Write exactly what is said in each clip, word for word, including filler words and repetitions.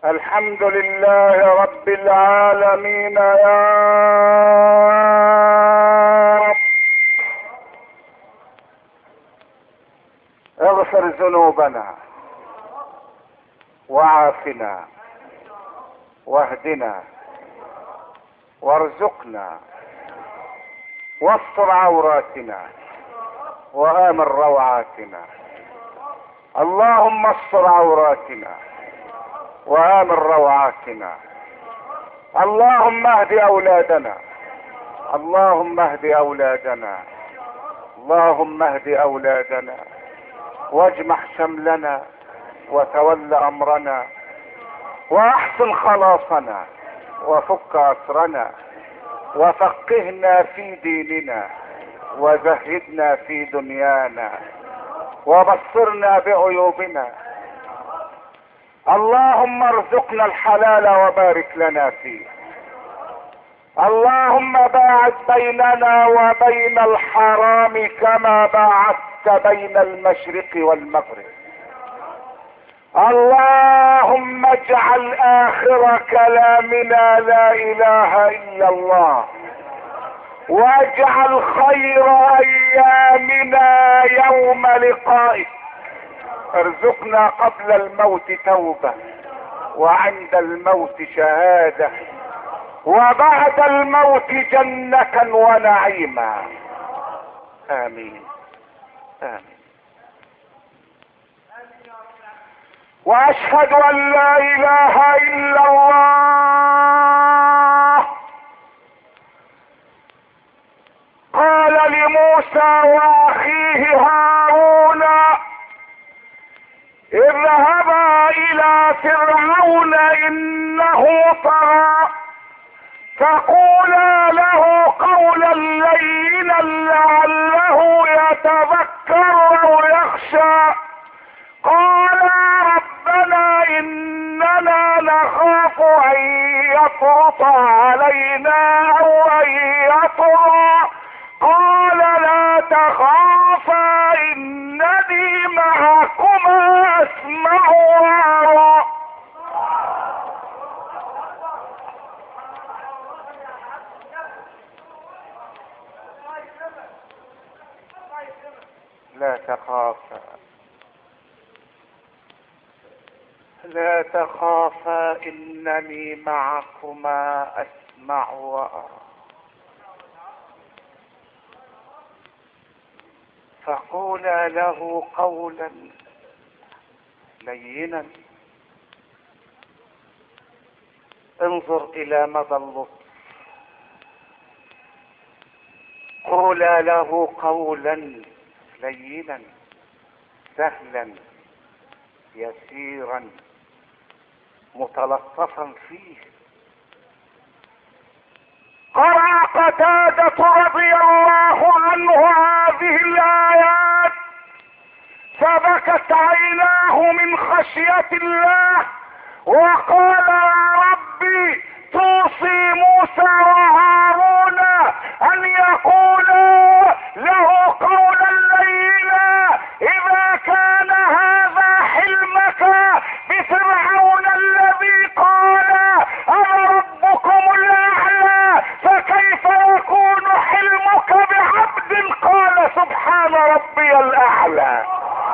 الحمد لله رب العالمين يا رب. اغفر ذنوبنا وعافنا واهدنا وارزقنا واستر عوراتنا وآمن روعاتنا. اللهم استر عوراتنا وآمن روعاتنا. اللهم اهد اولادنا اللهم اهد اولادنا اللهم اهد اولادنا واجمع شملنا وتول امرنا واحسن خلاصنا وفك اسرنا وفقهنا في ديننا وزهدنا في دنيانا وبصرنا بعيوبنا. اللهم ارزقنا الحلال وبارك لنا فيه. اللهم باعد بيننا وبين الحرام كما باعدت بين المشرق والمغرب. اللهم اجعل اخر كلامنا لا اله الا الله، واجعل خير ايامنا يوم لقائك. ارزقنا قبل الموت توبة وعند الموت شهادة وبعد الموت جنة ونعيما. امين امين. واشهد ان لا اله الا الله. قال لموسى واخيه هارون اذهبا الى فرعون انه طغى فقولا له قولا لينا لعله يتذكر او يخشى. قالا ربنا اننا نخاف ان يفرط علينا او ان يطغى. قال لا تخافا انني معكما اسمع وارى. لا تخافا لا تخافا انني معكما اسمع وارى. فقولا له قولا لينا. انظر الى مدى اللطف. قولا له قولا لينا سهلا يسيرا متلطفا فيه. قرأ قتادة رضي الله عنه هذه الآيات فبكت عيناه من خشية الله وقال يا ربي توصي موسى وهارون أن يقولا له قولا لينا إذا كان هذا حلمك بفرعون الذي قال أنا ربكم الأعلى فكيف يكون حلمك بعبد قال سبحان ربي الأعلى.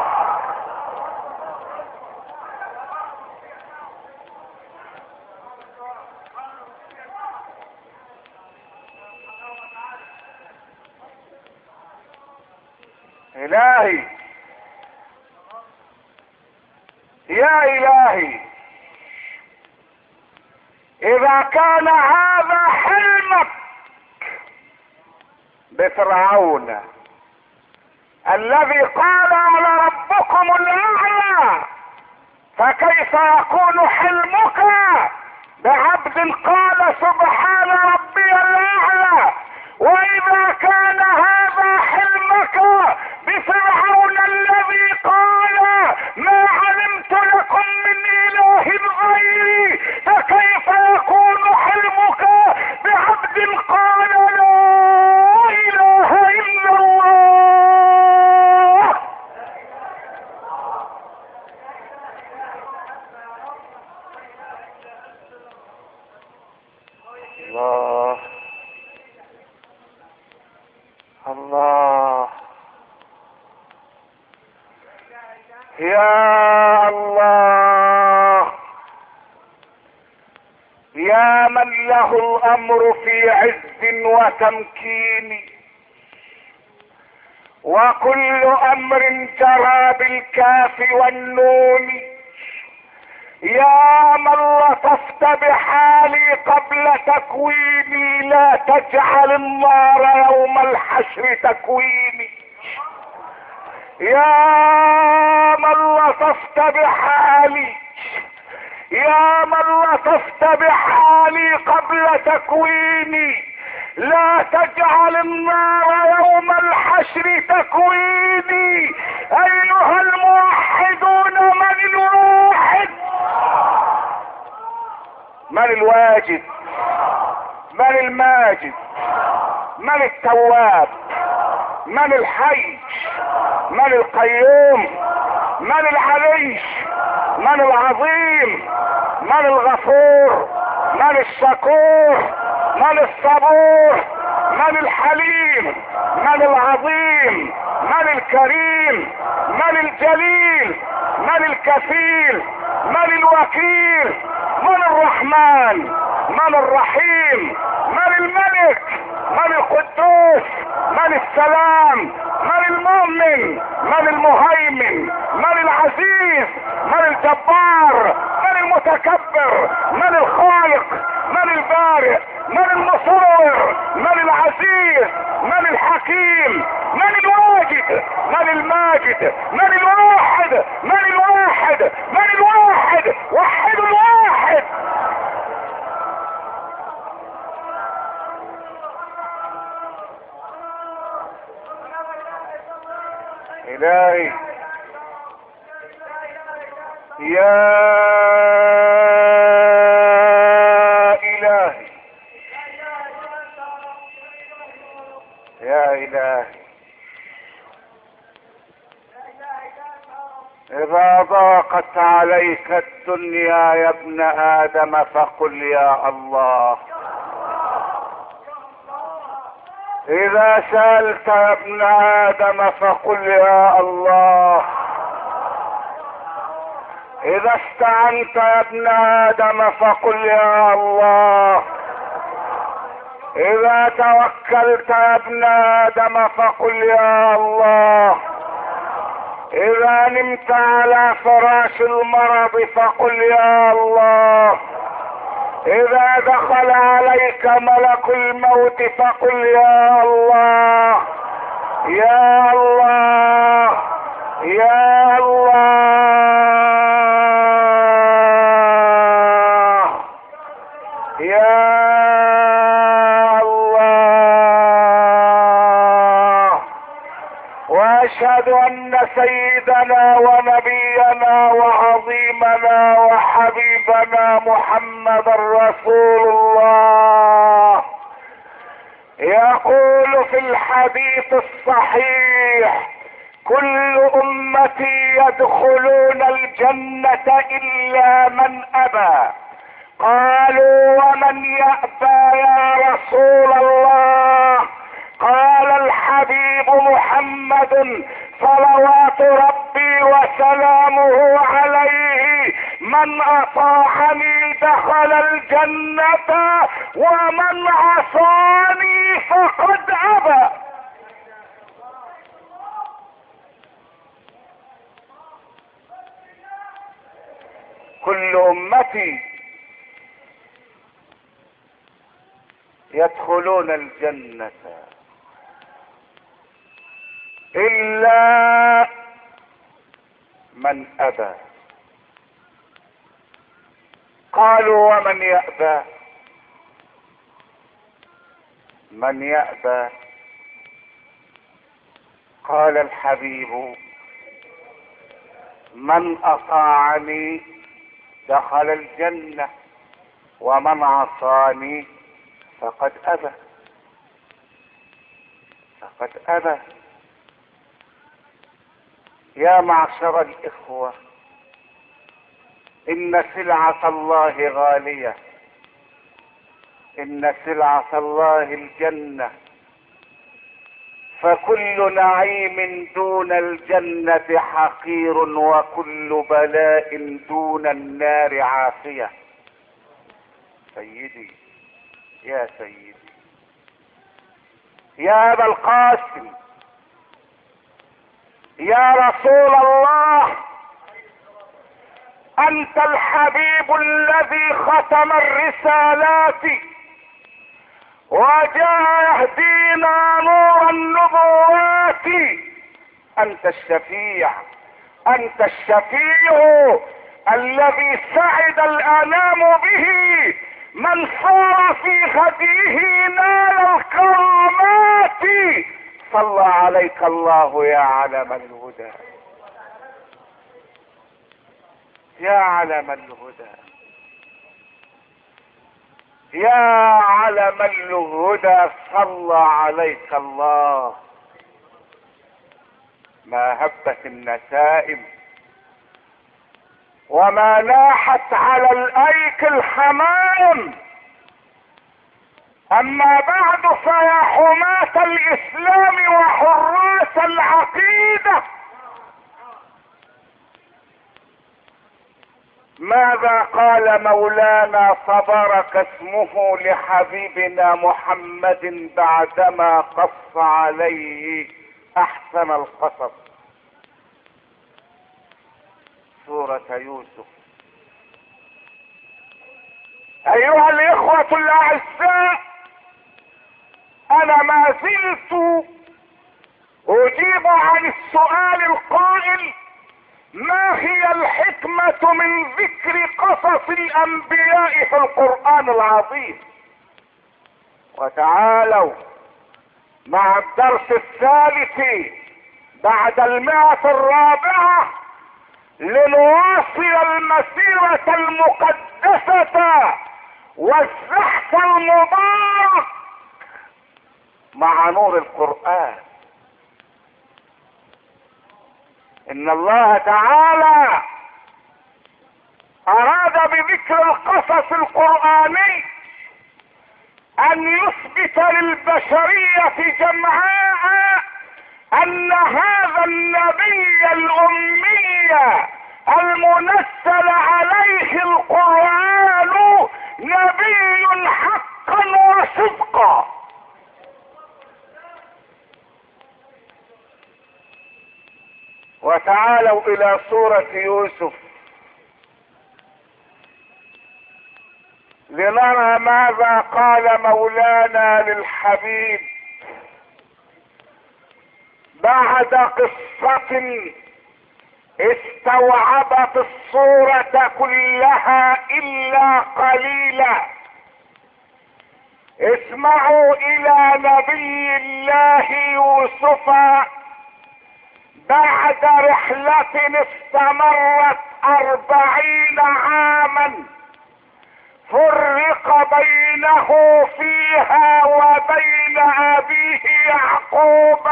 إلهي يا إلهي إذا كان هذا حلمك بفرعون الذي قال أنا ربكم الأعلى فكيف يكون حلمك بعبد قال سبحان ربي الأعلى. وإذا كان هذا حلمك بفرعون الذي قال ما علمت لكم من إله غيري فكيف يكون حلمك بعبد قال لا إله إلا الله. الله الله يا الله يا من له الامر في عز وتمكين، وكل امر جرى بالكاف والنون. يا من لطفت بحالي قبل تكويني، لا تجعل النار يوم الحشر تكويني. يا من لطفت بحالي يا من لطفت بحالي قبل تكويني، لا تجعل النار يوم الحشر تكويني. ايها الموحدون، من الواحد؟ من الواجد؟ من الماجد؟ من التواب؟ من الحي؟ من القيوم؟ من العلي؟ من العظيم؟ من الغفور؟ من الشكور؟ من الصبور؟ من الحليم؟ من العظيم؟ من الكريم؟ من الجليل؟ من الكفيل؟ من الوكيل؟ من الرحمن؟ من الرحيم؟ من الملك؟ من القدوس؟ من السلام؟ من المؤمن؟ من المهيمن؟ من العزيز؟ من الجبار؟ من المتكبر؟ من الخالق؟ من البارئ؟ من المصور؟ من العزيز؟ من الحكيم؟ من الواجد؟ من الماجد؟ من الواحد؟ من الواحد؟ من الواحد؟ وحد الواحد. إلهي يا إلهي يا إلهي، إذا ضاقت عليك الدنيا يا ابن آدم فقل يا الله. إذا سألت يا ابن آدم فقل يا الله. إذا استعنت يا ابن آدم فقل يا الله. إذا توكلت يا ابن آدم فقل يا الله. إذا نمت على فراش المرض فقل يا الله. إذا دخل عليك ملك الموت فقل يا الله. يا الله يا الله يا الله. واشهد ان سيدنا ونبينا وعظيمنا وحبيبنا محمد رسول الله يقول في الحديث الصحيح: كل امتي يدخلون الجنة الا من ابى. قالوا ومن يأبى يا رسول الله؟ قال الحبيب محمد صلوات ربي وسلامه عليه: من اطاعني دخل الجنة ومن عصاني فقد ابى. كل امتي يدخلون الجنة الا من ابى. قالوا ومن يأبى؟ من يأبى؟ قال الحبيب: من اطاعني دخل الجنة ومن عصاني فقد ابى. فقد ابى. يا معشر الاخوة، ان سلعة الله غالية، ان سلعة الله الجنة، فكل نعيم دون الجنة حقير، وكل بلاء دون النار عافية. سيدي يا سيدي يا ابا القاسم يا رسول الله، انت الحبيب الذي ختم الرسالات وجاء يهدينا نور النبوات. انت الشفيع، انت الشفيع الذي سعد الانام به، من صار في هديه نال الكرامات. صلى عليك الله يا علم الهدى، يا علم الهدى، يا علم الهدى، صلى عليك الله. ما هبت النسائم وما ناحت على الايك الحمام، اما بعد فيا حماة الاسلام وحراس العقيدة، ماذا قال مولانا تبارك اسمه لحبيبنا محمد بعدما قص عليه احسن القصص؟ سورة يوسف. ايها الاخوة الاعزاء، انا ما زلت اجيب عن السؤال القائل: ما هي الحكمة من ذكر قصص الانبياء في القرآن العظيم؟ وتعالوا مع الدرس الثالث بعد المئة الرابعة لنواصل المسيرة المقدسة والزحف المبارك مع نور القرآن. ان الله تعالى اراد بذكر القصص القرآني ان يثبت للبشرية جمعاء ان هذا النبي الامي المنزل عليه القرآن نبي حقا وصدقا. وتعالوا الى سورة يوسف لنرى ماذا قال مولانا للحبيب بعد قصة استوعبت الصورة كلها الا قليلا. اسمعوا الى نبي الله يوسف بعد رحلة استمرت أربعين عاما فرق بينه فيها وبين أبيه يعقوب،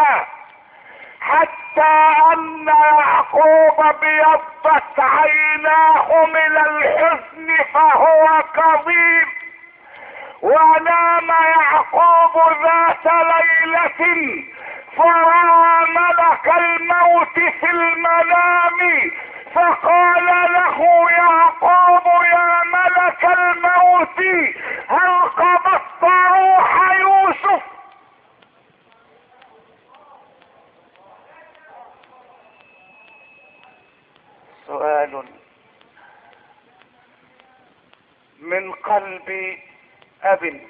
حتى أن يعقوب ابيضت عيناه من الحزن فهو كظيم. ونام يعقوب ذات ليلة فرأى ملك الموت في المنام فقال له يعقوب: يا ملك الموت، هل قبضت روح يوسف؟ سؤال من قلب اب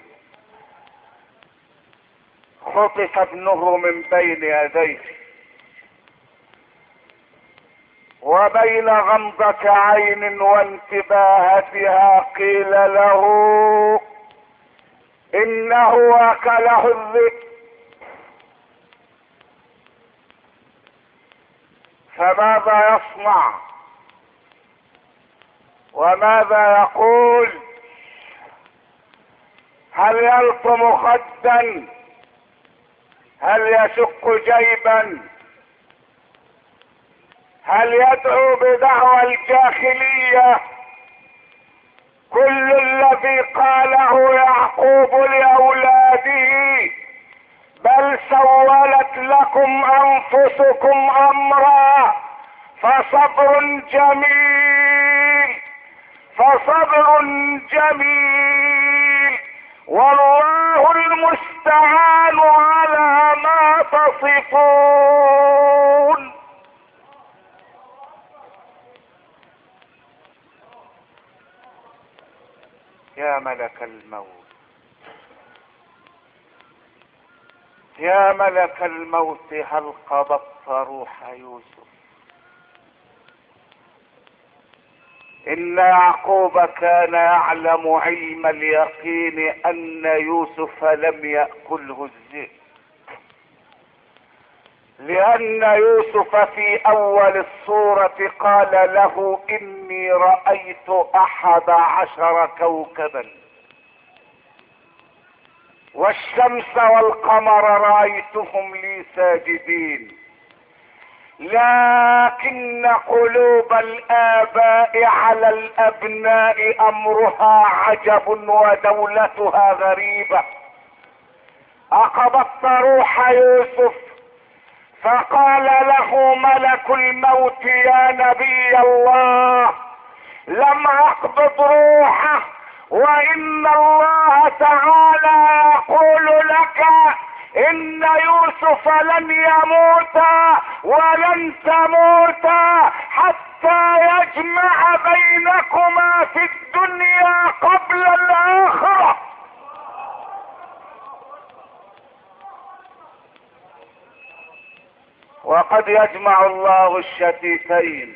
خطف ابنه من بين يديه، وبين غمضة عين وانتباهتها قيل له انه اكله الذئب. فماذا يصنع وماذا يقول؟ هل يلطم خدا؟ هل يشق جيبا؟ هل يدعو بدعوى الجاهلية؟ كل الذي الذي قاله يعقوب لاولاده: بل سولت لكم انفسكم امرا فصبر جميل فصبر جميل والله المستعان على ما تصفون. يا ملك الموت، يا ملك الموت، هل قبضت روح يوسف؟ إن يعقوب كان يعلم علم اليقين أن يوسف لم يأكله الذئب، لأن يوسف في أول السورة قال له: إني رأيت أحد عشر كوكبا والشمس والقمر رأيتهم لي ساجدين. لكن قلوب الآباء على الأبناء أمرها عجب ودولتها غريبة. أقبضت روح يوسف، فقال له ملك الموت: يا نبي الله، لم أقبض روحه، وإن الله تعالى يقول لك إن يوسف لن يموت ولن تموت حتى يجمع بينكما في الدنيا قبل الآخرة. وقد يجمع الله الشتيتين،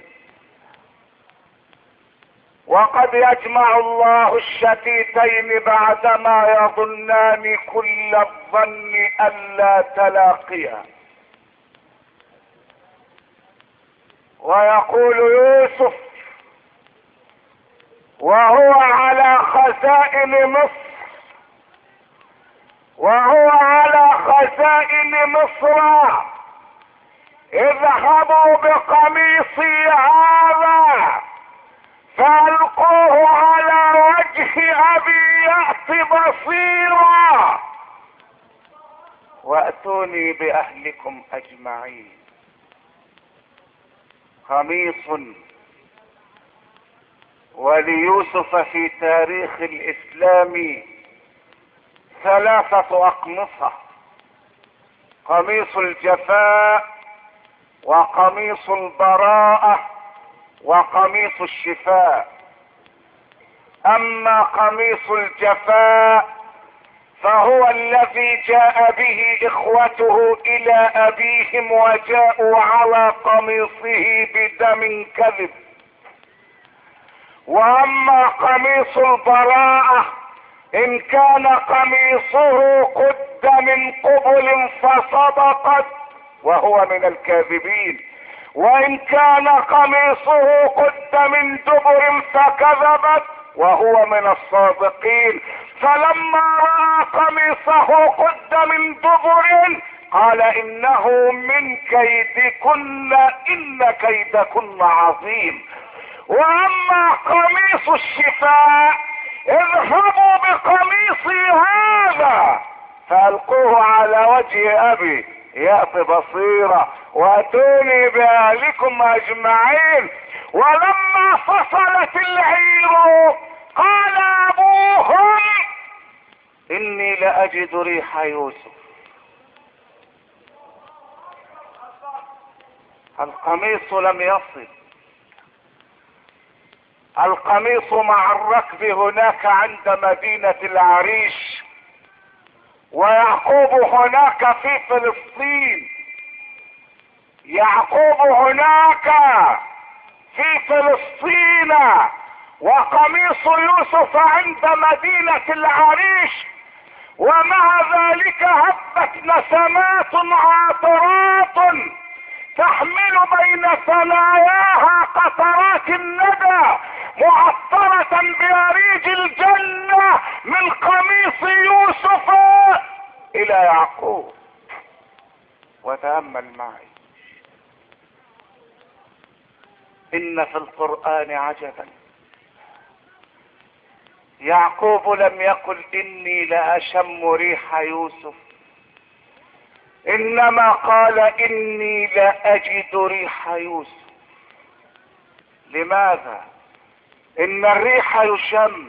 وقد يجمع الله الشتيتين بعدما يظنان كل الظن ألا تلاقيا. ويقول يوسف وهو على خزائن مصر وهو على خزائن مصر: اذهبوا بقميصي هذا فألقوه على وجه أبي يأت بصيرا وأتوني بأهلكم أجمعين. قميص. وليوسف في تاريخ الإسلام ثلاثة أقمصة: قميص الجفاء، وقميص البراءة، وقميص الشفاء. أما قميص الجفاء فهو الذي جاء به إخوته إلى أبيهم وجاءوا على قميصه بدم كذب. وأما قميص البراءة إن كان قميصه قد من قبل فصدقت وهو من الكاذبين، وإن كان قميصه قد من دبر فكذبت وهو من الصادقين. فلما رأى قميصه قد من دبر قال إنه من كيدكن إن كيدكن عظيم. وأما قميص الشفاء: اذهبوا بقميصي هذا فألقوه على وجه أبي يأت بصيرة وأتوني بأهلكم أجمعين. ولما فصلت العير قال أبوهم: إني لأجد ريح يوسف. القميص لم يصل، القميص مع الركب هناك عند مدينة العريش، ويعقوب هناك في فلسطين. يعقوب هناك في فلسطين وقميص يوسف عند مدينة العريش، ومع ذلك هبت نسمات عاطرات تحمل بين ثناياها قطرات الندى معطرة بأريج الجنة من قميص يوسف إلى يعقوب. وتأمل معي: إن في القرآن عجبا يعقوب لم يقل اني لاشم ريح يوسف، انما قال اني لاجد ريح يوسف. لماذا؟ ان الريح يشم،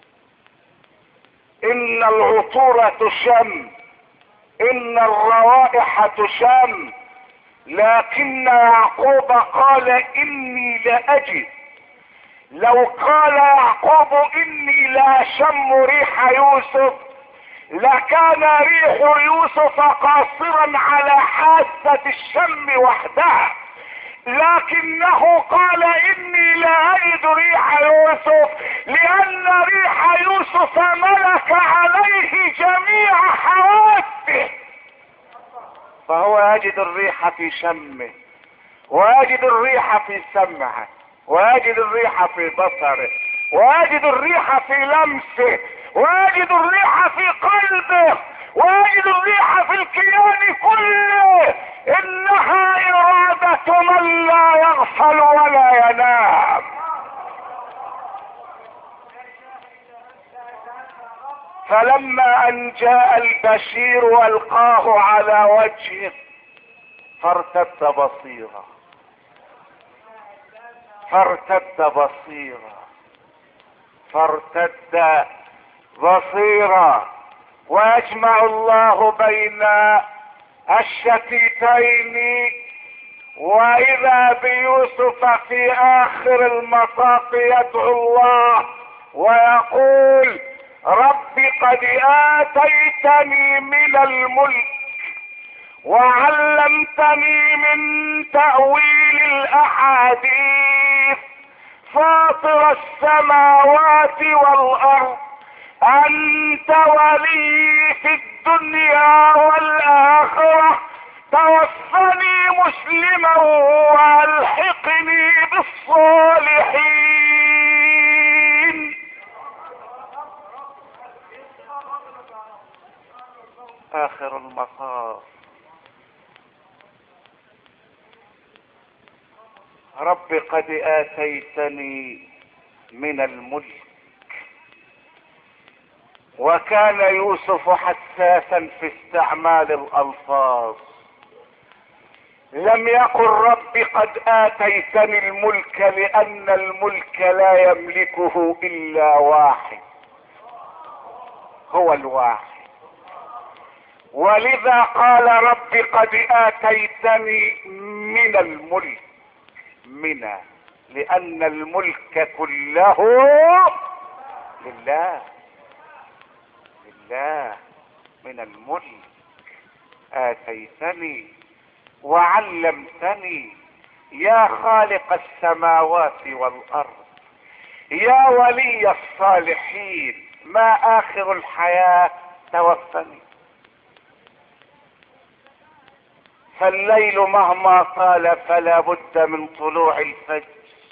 ان العطور تشم، ان الروائح تشم، لكن يعقوب قال اني لاجد. لو قال يعقوب اني لا اشم ريح يوسف لكان ريح يوسف قاصرا على حاسة الشم وحدها، لكنه قال اني لا اجد ريح يوسف لان ريح يوسف ملك عليه جميع حواسه، فهو يجد الريح في شمه، ويجد الريح في سمعه، ويجد الريح في بصره، ويجد الريح في لمسه، ويجد الريح في قلبه، ويجد الريح في الكيان كله. انها ارادة من لا يغفل ولا ينام. فلما ان جاء البشير والقاه على وجهه فارتد بصيرا، فارتد بصيرا، فارتد بصيرا. ويجمع الله بين الشتيتين، واذا بيوسف في اخر المطاف يدعو الله ويقول رب قد اتيتني من الملك وعلمتني من تأويل الاحاديث فاطر السماوات والارض انت ولي في الدنيا والاخرة توفني مسلما والحقني بالصالحين. اخر المطاف رب قد اتيتني من الملك. وكان يوسف حساسا في استعمال الالفاظ، لم يقل رب قد اتيتني الملك لان الملك لا يملكه الا واحد، هو الواحد. ولذا قال رب قد اتيتني من الملك، من لان الملك كله لله، لله. من الملك اتيتني وعلمتني يا خالق السماوات والارض يا ولي الصالحين ما اخر الحياة توفني. فالليل مهما طال فلا بد من طلوع الفجر،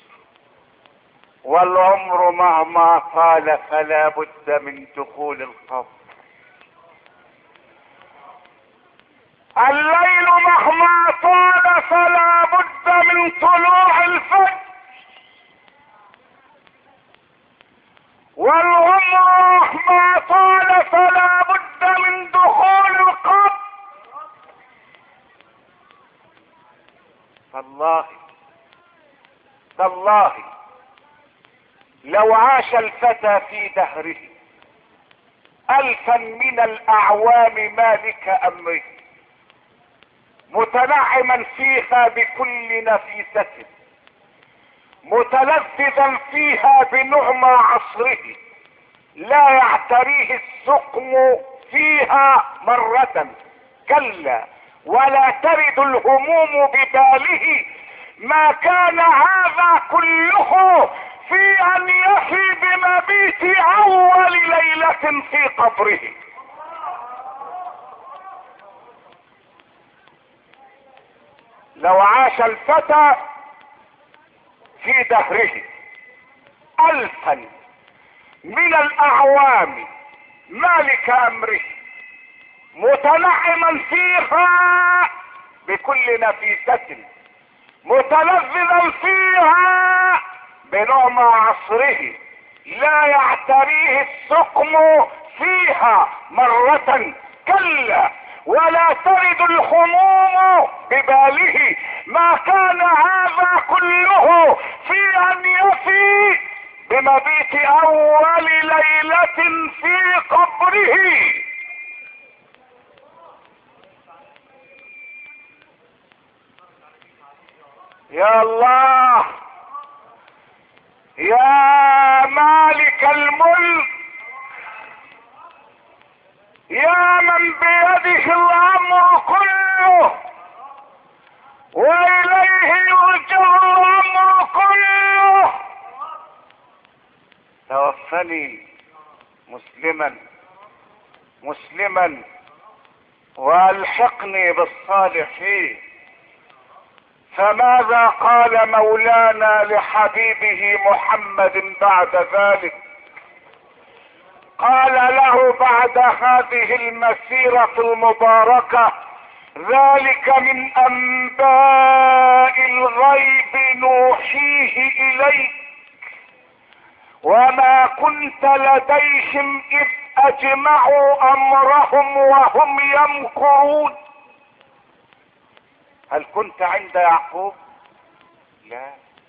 والعمر مهما طال فلا بد من دخول القبر. الليل مهما طال فلا بد من طلوع الفجر، والعمر مهما طال فلا بد من دخول القبر. تالله تالله لو عاش الفتى في دهره الفا من الاعوام مالك امره متنعما فيها بكل نفيسة متلذذا فيها بنعمى عصره لا يعتريه السقم فيها مرة، كلا ولا ترد الهموم بباله، ما كان هذا كله في ان يفي بمبيت اول ليلة في قبره. لو عاش الفتى في دهره الفا من الاعوام مالك امره متنعما فيها بكل نفيسة متلذذا فيها بنعمى عصره لا يعتريه السقم فيها مرة، كلا، ولا ترد الهموم بباله. ما كان هذا كله في ان يفي بمبيت اول ليلة في قبره. يا الله، يا مالك الملك، يا من بيده الامر كله واليه يرجع الامر كله، توفني مسلما مسلما والحقني بالصالحين. فماذا قال مولانا لحبيبه محمد بعد ذلك؟ قال له بعد هذه المسيرة المباركة: ذلك من انباء الغيب نوحيه اليك وما كنت لديهم اذ اجمعوا امرهم وهم يمكرون. هل كنت عند يعقوب؟ لا.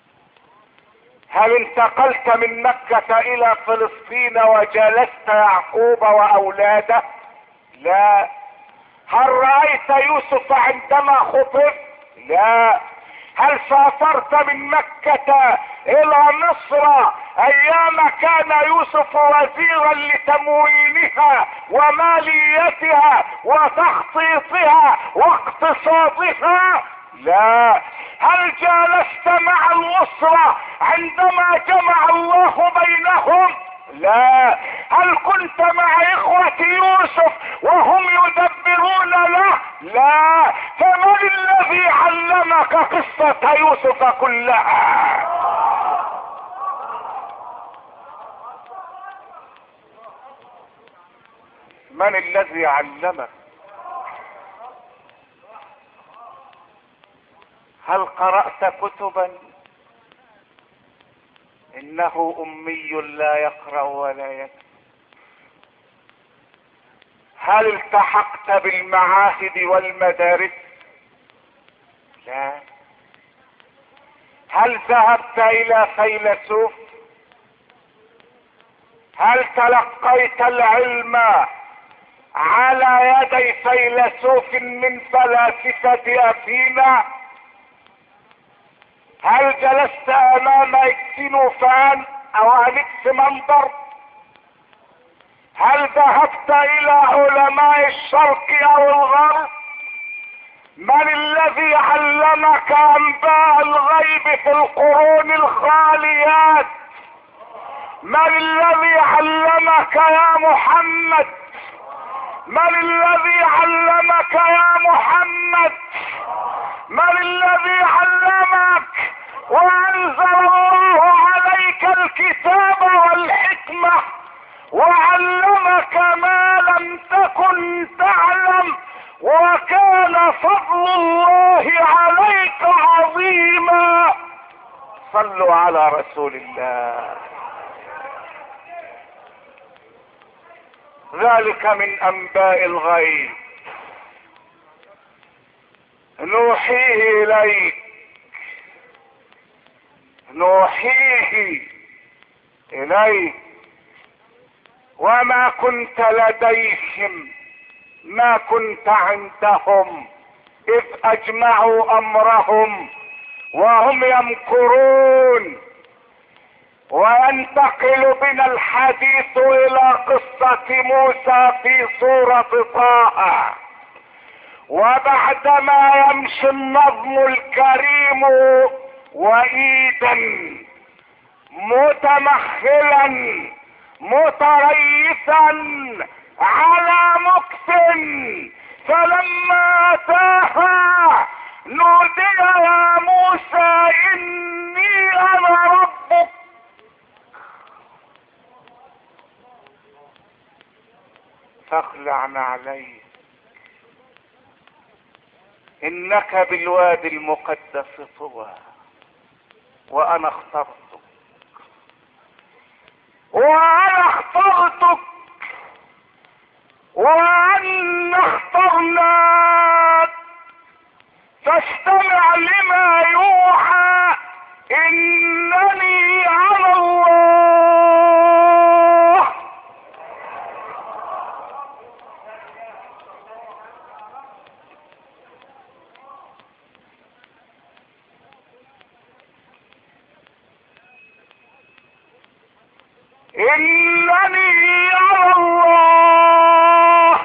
هل انتقلت من مكة الى فلسطين وجالست يعقوب واولاده؟ لا. هل رأيت يوسف عندما خطب؟ لا. هل سافرت من مكة الى مصر ايام كان يوسف وزيرا لتموينها وماليتها وتخطيطها واقتصادها؟ لا. هل جالست مع الاسرة عندما جمع الله بينهم؟ لا. هل كنت مع اخوة يوسف وهم يدبرون له؟ لا. فمن الذي علمك قصة يوسف كلها؟ من الذي علمك؟ هل قرأت كتبا؟ انه امي لا يقرأ ولا يكتب. هل التحقت بالمعاهد والمدارس؟ لا. هل ذهبت الى فيلسوف؟ هل تلقيت العلم على يدي فيلسوف من فلاسفة اثينا؟ هل جلست امام اكسنوفان او انكس منظر؟ هل ذهبت الى علماء الشرق او الغرب؟ من الذي علمك انباء الغيب في القرون الخاليات؟ من الذي علمك يا محمد؟ من الذي علمك يا محمد؟ من الذي علمك وانزل الله عليك الكتاب والحكمة وعلمك ما لم تكن تعلم وكان فضل الله عليك عظيما. صلوا على رسول الله. ذلك من انباء الغيب نوحيه اليك نوحيه اليك وما كنت لديهم، ما كنت عندهم اذ اجمعوا امرهم وهم يمكرون. وينتقل بنا الحديث الى قصة موسى في سورة طه. وبعدما يمشي النظم الكريم وإيدا متمخلا متريثا على مكث، فلما اتاها نودي يا موسى اني انا ربك فاخلع عليك انك بالوادي المقدس طوى وانا اخترتك وانا اخترتك وان اخترناك فاستمع لما يوحى انني على الله. انني على الله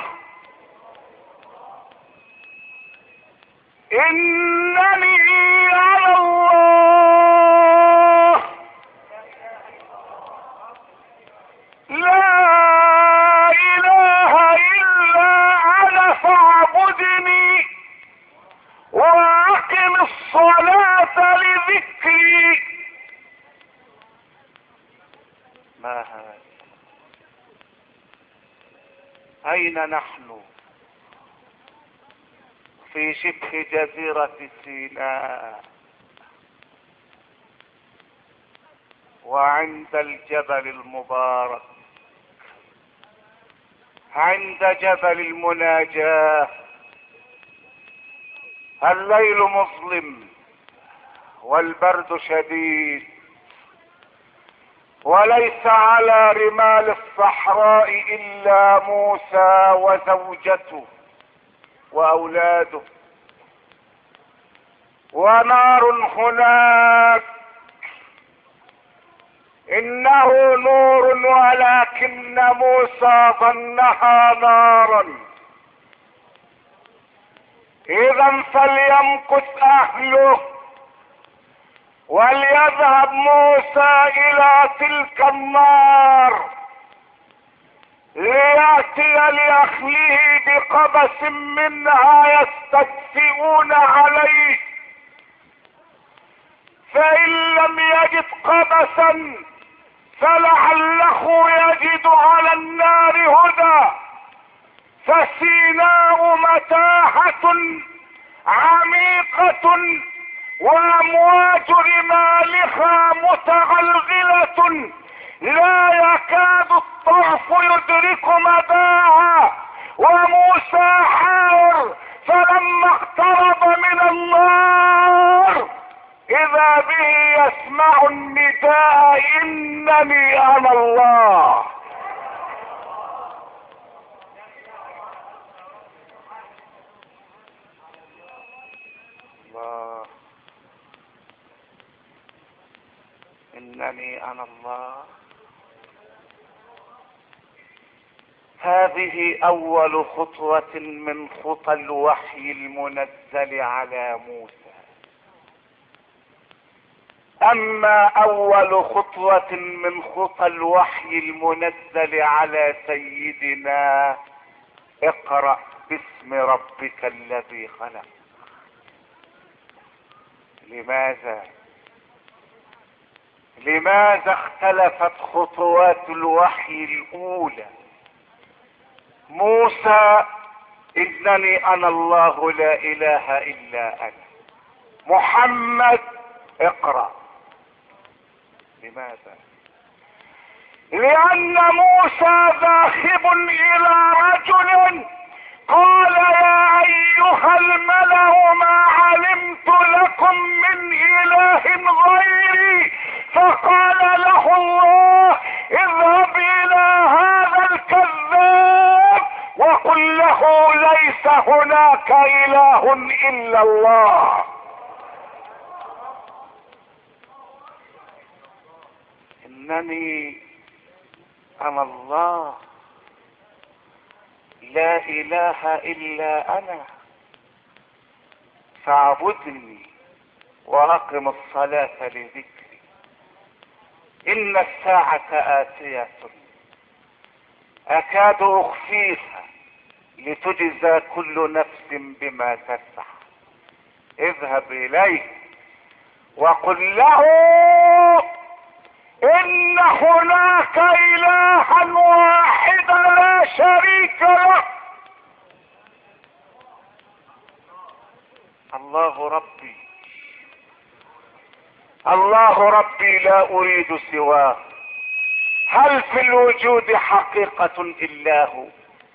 انني على الله لا اله الا انا فاعبدني واقم الصلاة لذكري. ما هذا؟ اين نحن؟ في شبه جزيرة سيناء وعند الجبل المبارك، عند جبل المناجاة. الليل مظلم والبرد شديد، وليس على رمال الصحراء الا موسى وزوجته واولاده، ونار هناك انه نور ولكن موسى ظنها نارا. اذا فليمكث اهله وليذهب موسى الى تلك النار ليأتي لأهله بقبس منها يستكفئون عليه، فإن لم يجد قبسا فلعله يجد على النار هدى. فسيناء متاهة عميقة وأمواج رمالها متغلغلة لا يكاد الطرف يدرك مداها، وموسى حار. فلما اقترب من النار اذا به يسمع النداء انني انا الله. الله انني انا الله. هذه اول خطوة من خطى الوحي المنزل على موسى. اما اول خطوة من خطى الوحي المنزل على سيدنا اقرأ باسم ربك الذي خلق. لماذا لماذا اختلفت خطوات الوحي الاولى؟ موسى انني انا الله لا اله الا انا. محمد اقرأ. لماذا؟ لان موسى ذاهب الى رجل قال يا ايها الملأ ما علمت لكم من اله غيري. فقال له الله اذهب الى هذا الكذاب وقل له ليس هناك اله الا الله. انني انا الله لا اله الا انا فاعبدني واقم الصلاة لذكري. ان الساعة اتية اكاد اخفيها لتجزى كل نفس بما تسعى. اذهب اليه وقل له ان هناك الها واحدا لا شريك له. الله ربي الله ربي لا اريد سواه. هل في الوجود حقيقة الا هو؟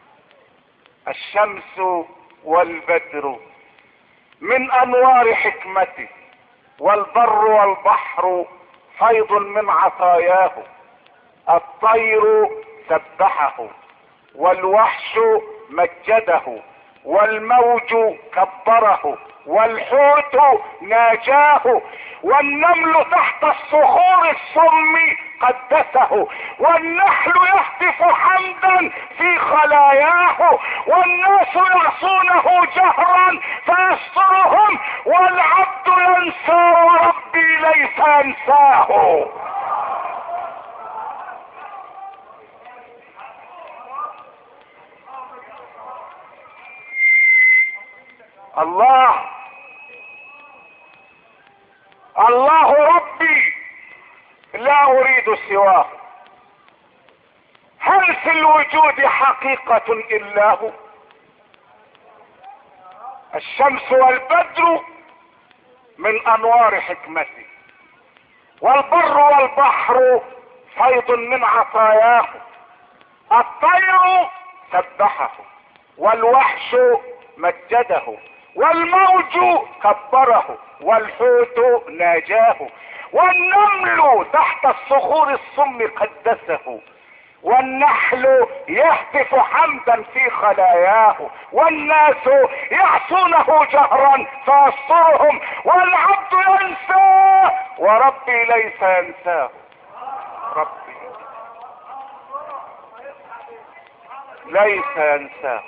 الشمس والبدر من انوار حكمته، والبر والبحر فيض من عطاياه، الطير سبحه، والوحش مجده، والموج كبره، والحوت ناجاه، والنمل تحت الصخور الصم قدسه، والنحل يهتف حمدا في خلاياه، والناس يعصونه جهرا فيسترهم، والعبد ينسى وربي ليس ينساه. الله الله ربي لا اريد سواه. هل في الوجود حقيقة الا هو؟ الشمس والبدر من انوار حكمته، والبر والبحر فيض من عطاياه، الطير سبحه، والوحش مجده، والموج كبره، والحوت ناجاه، والنمل تحت الصخور الصم قدسه، والنحل يهتف حمدا في خلاياه، والناس يعصونه جهرا فيسترهم، والعبد ينسى وربي ليس ينساه. ربي ليس ينساه،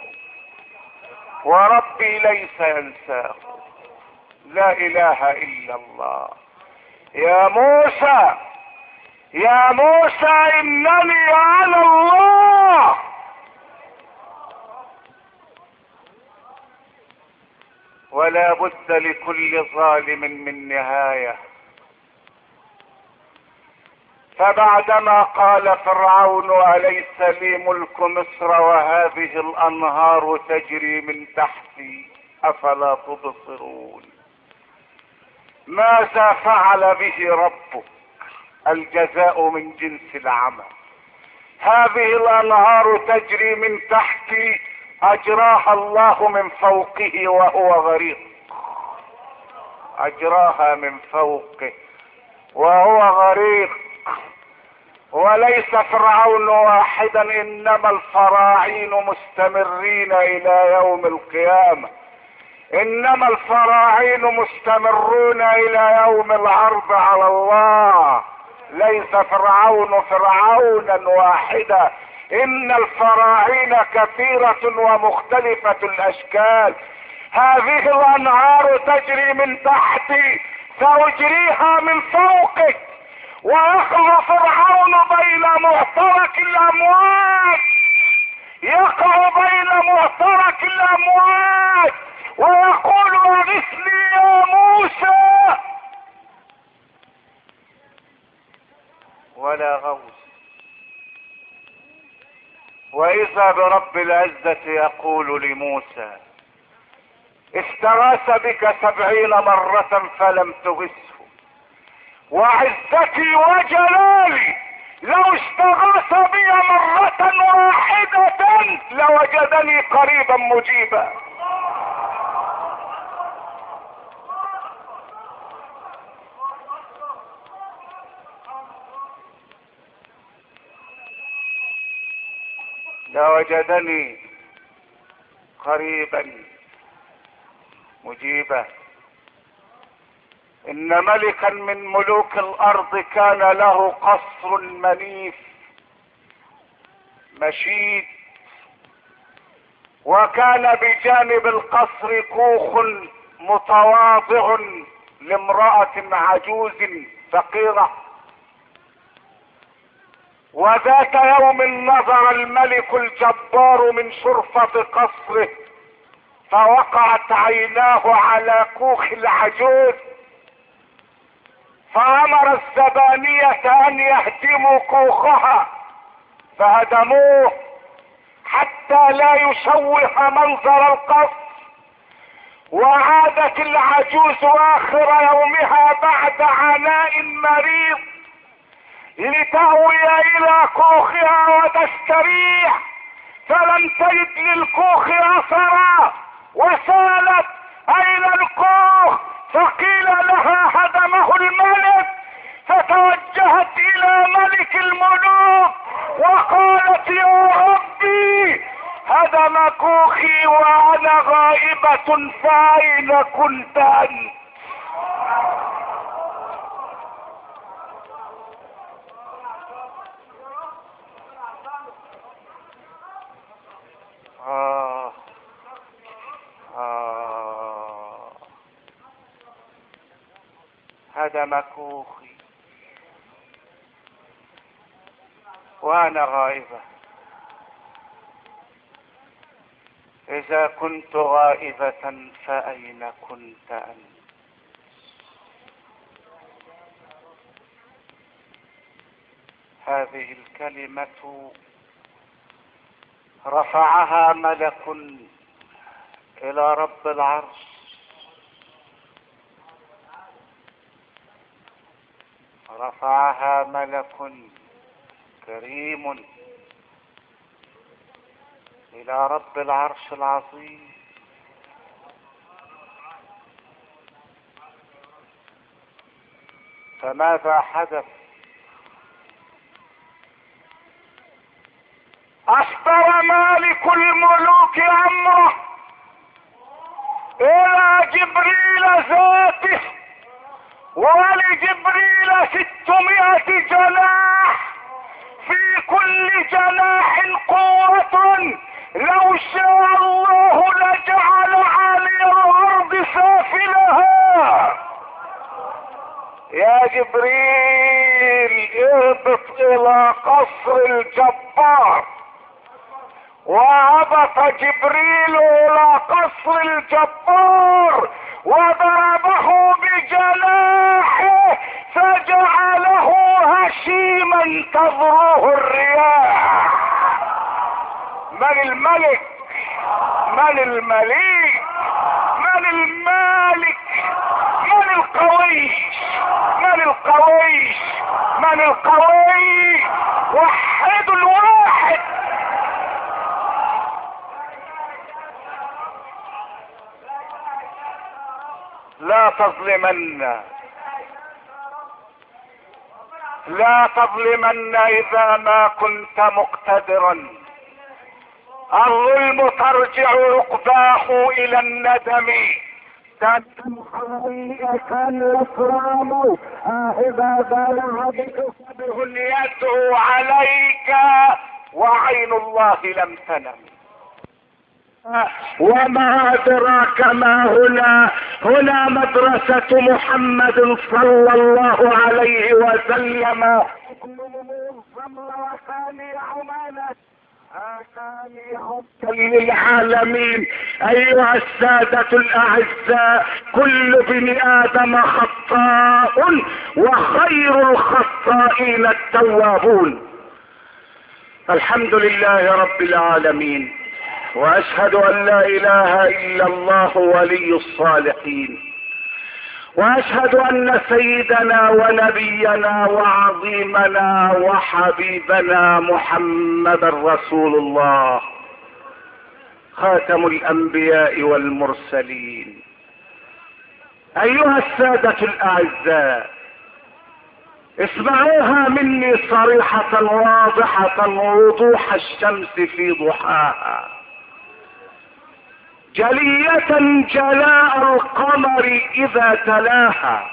وربي ليس ينساه. لا اله الا الله. يا موسى يا موسى انني انا الله. ولا بد لكل ظالم من نهاية. فبعدما قال فرعون أليس لي ملك مصر وهذه الأنهار تجري من تحتي أفلا تبصرون؟ ماذا فعل به ربك؟ الجزاء من جنس العمل. هذه الأنهار تجري من تحتي أجراها الله من فوقه وهو غريق. أجراها من فوقه وهو غريق. وليس فرعون واحدا، انما الفراعين مستمرين الى يوم القيامة. انما الفراعين مستمرون الى يوم العرض على الله. ليس فرعون فرعونا واحدا، ان الفراعين كثيرة ومختلفة الاشكال. هذه الانهار تجري من تحتي ساجريها من فوقك. ويقع فرعون بين معترك الاموات، يقع بين معترك الاموات ويقول اغثني يا موسى، ولا غوث. واذا برب العزة يقول لموسى استغاث بك سبعين مرة فلم تغثه، وعزتي وجلالي لو استغاث بي مرة واحدة لوجدني قريبا مجيبا. لوجدني قريبا مجيبا. ان ملكا من ملوك الارض كان له قصر منيف مشيد، وكان بجانب القصر كوخ متواضع لامرأة عجوز فقيرة. وذات يوم نظر الملك الجبار من شرفة قصره فوقعت عيناه على كوخ العجوز، فامر الزبانية ان يهدموا كوخها فهدموه حتى لا يشوه منظر القصر. وعادت العجوز اخر يومها بعد عناء مريض لتأوي الى كوخها وتستريح، فلم تجد للكوخ اثرا وسالت اين الكوخ، فقيل لها هدمه الملك، فتوجهت الى ملك الملوك وقالت يا ربي هدم كوخي وانا غائبة فاين كنت انت؟ آه آه هدم كوخي وانا غائبة. اذا كنت غائبة فاين كنت انت؟ هذه الكلمة رفعها ملك الى رب العرش، رفعها ملك كريم الى رب العرش العظيم. فماذا حدث؟ اصدر مالك الملوك امره الى جبريل ذاته، ولجبريل ستمائة جناح، في كل جناح قوة، لو شاء الله لجعل عالي الارض سافلها. يا جبريل اهبط الى قصر الجبار. وهبط جبريل الى قصر الجبار وضربه بجناحه فجعله هشيما تضروه الرياح. من الملك؟ من المليك؟ من المالك؟ من القوي؟ من القوي؟ من القوي؟ وحد الواحد. لا تظلمن، لا تظلمن اذا ما كنت مقتدرا. الظلم ترجع عقباه الى الندم. تندم حقيقة الإكرام إذا بلغ بك صبر يدعو عليك وعين الله لم تنم. وما أدراك ما هنا؟ هنا مدرسة محمد صلى الله عليه وسلم. للعالمين. ايها السادة الاعزاء، كل بن ادم خطاء وخير الخطائين التوابون. الحمد لله رب العالمين، واشهد ان لا اله الا الله ولي الصالحين، واشهد ان سيدنا ونبينا وعظيمنا وحبيبنا محمد رسول الله خاتم الانبياء والمرسلين. ايها السادة الاعزاء، اسمعوها مني صريحة واضحة وضوح الشمس في ضحاها، جلية جلاء القمر اذا تلاها،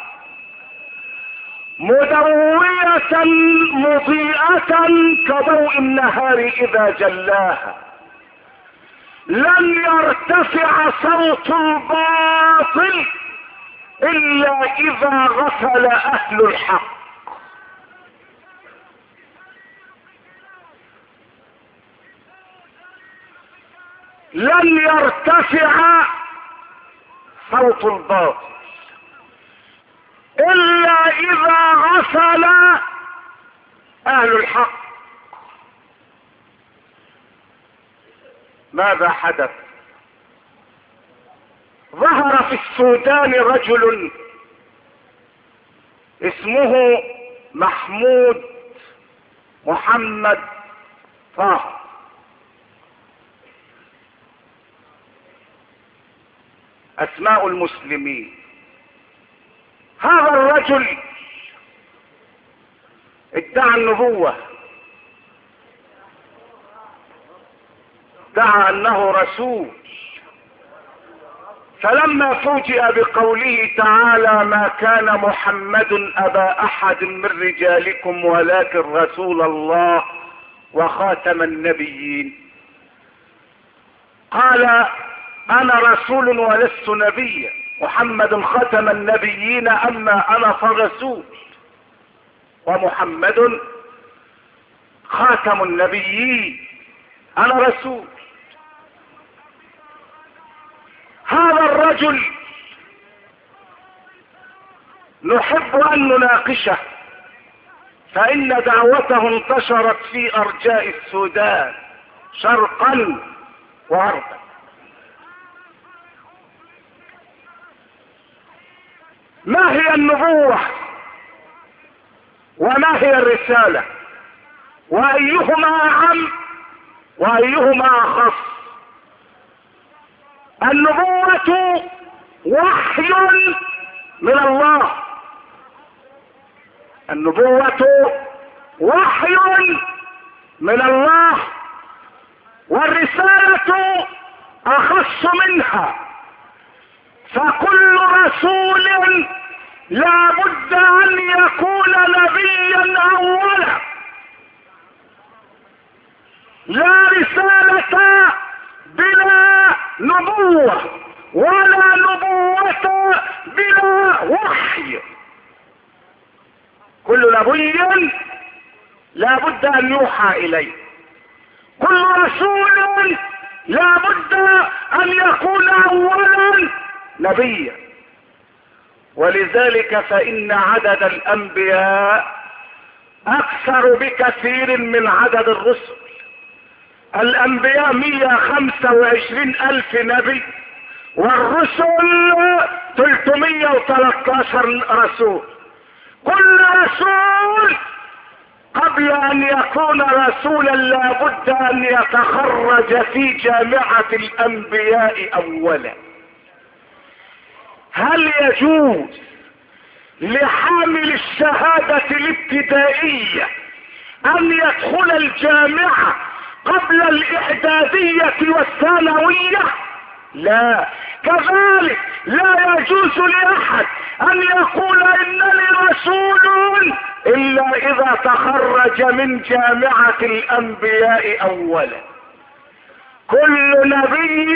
مدوية مضيئة كضوء النهار اذا جلاها. لن يرتفع صوت الباطل الا اذا غفل اهل الحق. لن يرتفع صوت الباطل الا اذا غفل اهل الحق. ماذا حدث؟ ظهر في السودان رجل اسمه محمود محمد طه. اسماء المسلمين. هذا الرجل ادعى النبوة، ادعى انه رسول، فلما فوجئ بقوله تعالى ما كان محمد ابا احد من رجالكم ولكن رسول الله وخاتم النبيين، قال انا رسول ولست نبيا، محمد ختم النبيين اما انا فرسول، ومحمد خاتم النبيين، انا رسول. هذا الرجل نحب ان نناقشه، فان دعوته انتشرت في ارجاء السودان شرقا وغربا. ما هي النبوة وما هي الرسالة وايهما اعم وايهما اخص؟ النبوة وحي من الله، النبوة وحي من الله، والرسالة اخص منها، فكل رسول لا بد ان يكون نبيا اولا. لا رسالة بلا نبوة ولا نبوة بلا وحي. كل نبي لا بد ان يوحى اليه، كل رسول لا بد ان يكون اولا نبيا. ولذلك فان عدد الانبياء اكثر بكثير من عدد الرسل. الانبياء مية وخمسة وعشرين الف نبي، والرسل ثلاثمية وثلاثة عشر رسول. كل رسول قبل ان يكون رسولا لابد ان يتخرج في جامعة الانبياء اولا. هل يجوز لحامل الشهادة الابتدائية ان يدخل الجامعة قبل الاعدادية والثانوية؟ لا. كذلك لا يجوز لاحد ان يقول انني رسول الا اذا تخرج من جامعة الانبياء اولا. كل نبي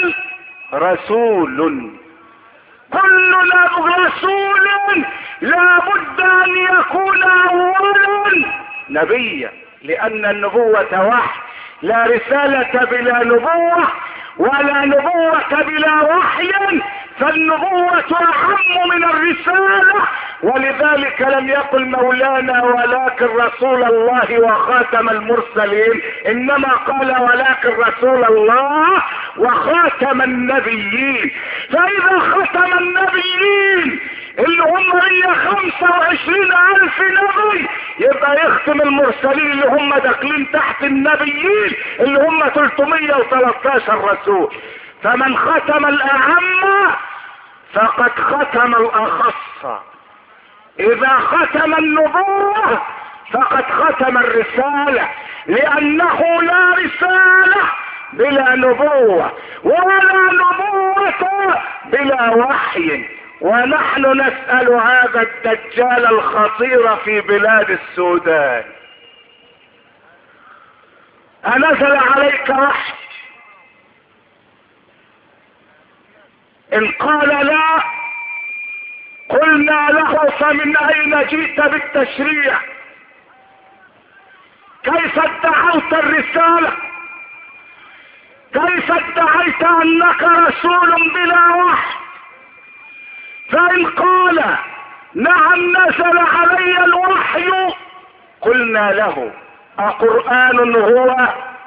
رسول، كل رسول لا بد ان يكون اولا نبيا، لان النبوة وحي. لا رسالة بلا نبوة ولا نبوة بلا وحي، فالنبوة اعم من الرسالة. ولذلك لم يقل مولانا ولكن رسول الله وخاتم المرسلين، انما قال ولكن رسول الله وخاتم النبيين. فاذا ختم النبيين اللي هم مية وخمسة وعشرين الف نبي، يبقى يختم المرسلين اللي هم داخلين تحت النبيين اللي هم ثلاثمية وثلاثة عشر رسول. فمن ختم الاعم فقد ختم الاخص. اذا ختم النبوة فقد ختم الرسالة، لانه لا رسالة بلا نبوة ولا نبوة بلا وحي. ونحن نسأل هذا الدجال الخطير في بلاد السودان: أنزل عليك وحي؟ إن قال لا، قلنا له فمن أين جئت بالتشريع؟ كيف ادعوت الرسالة؟ كيف ادعيت أنك رسول بلا وحي؟ فإن قال نعم نزل علي الوحي، قلنا له أقرآن هو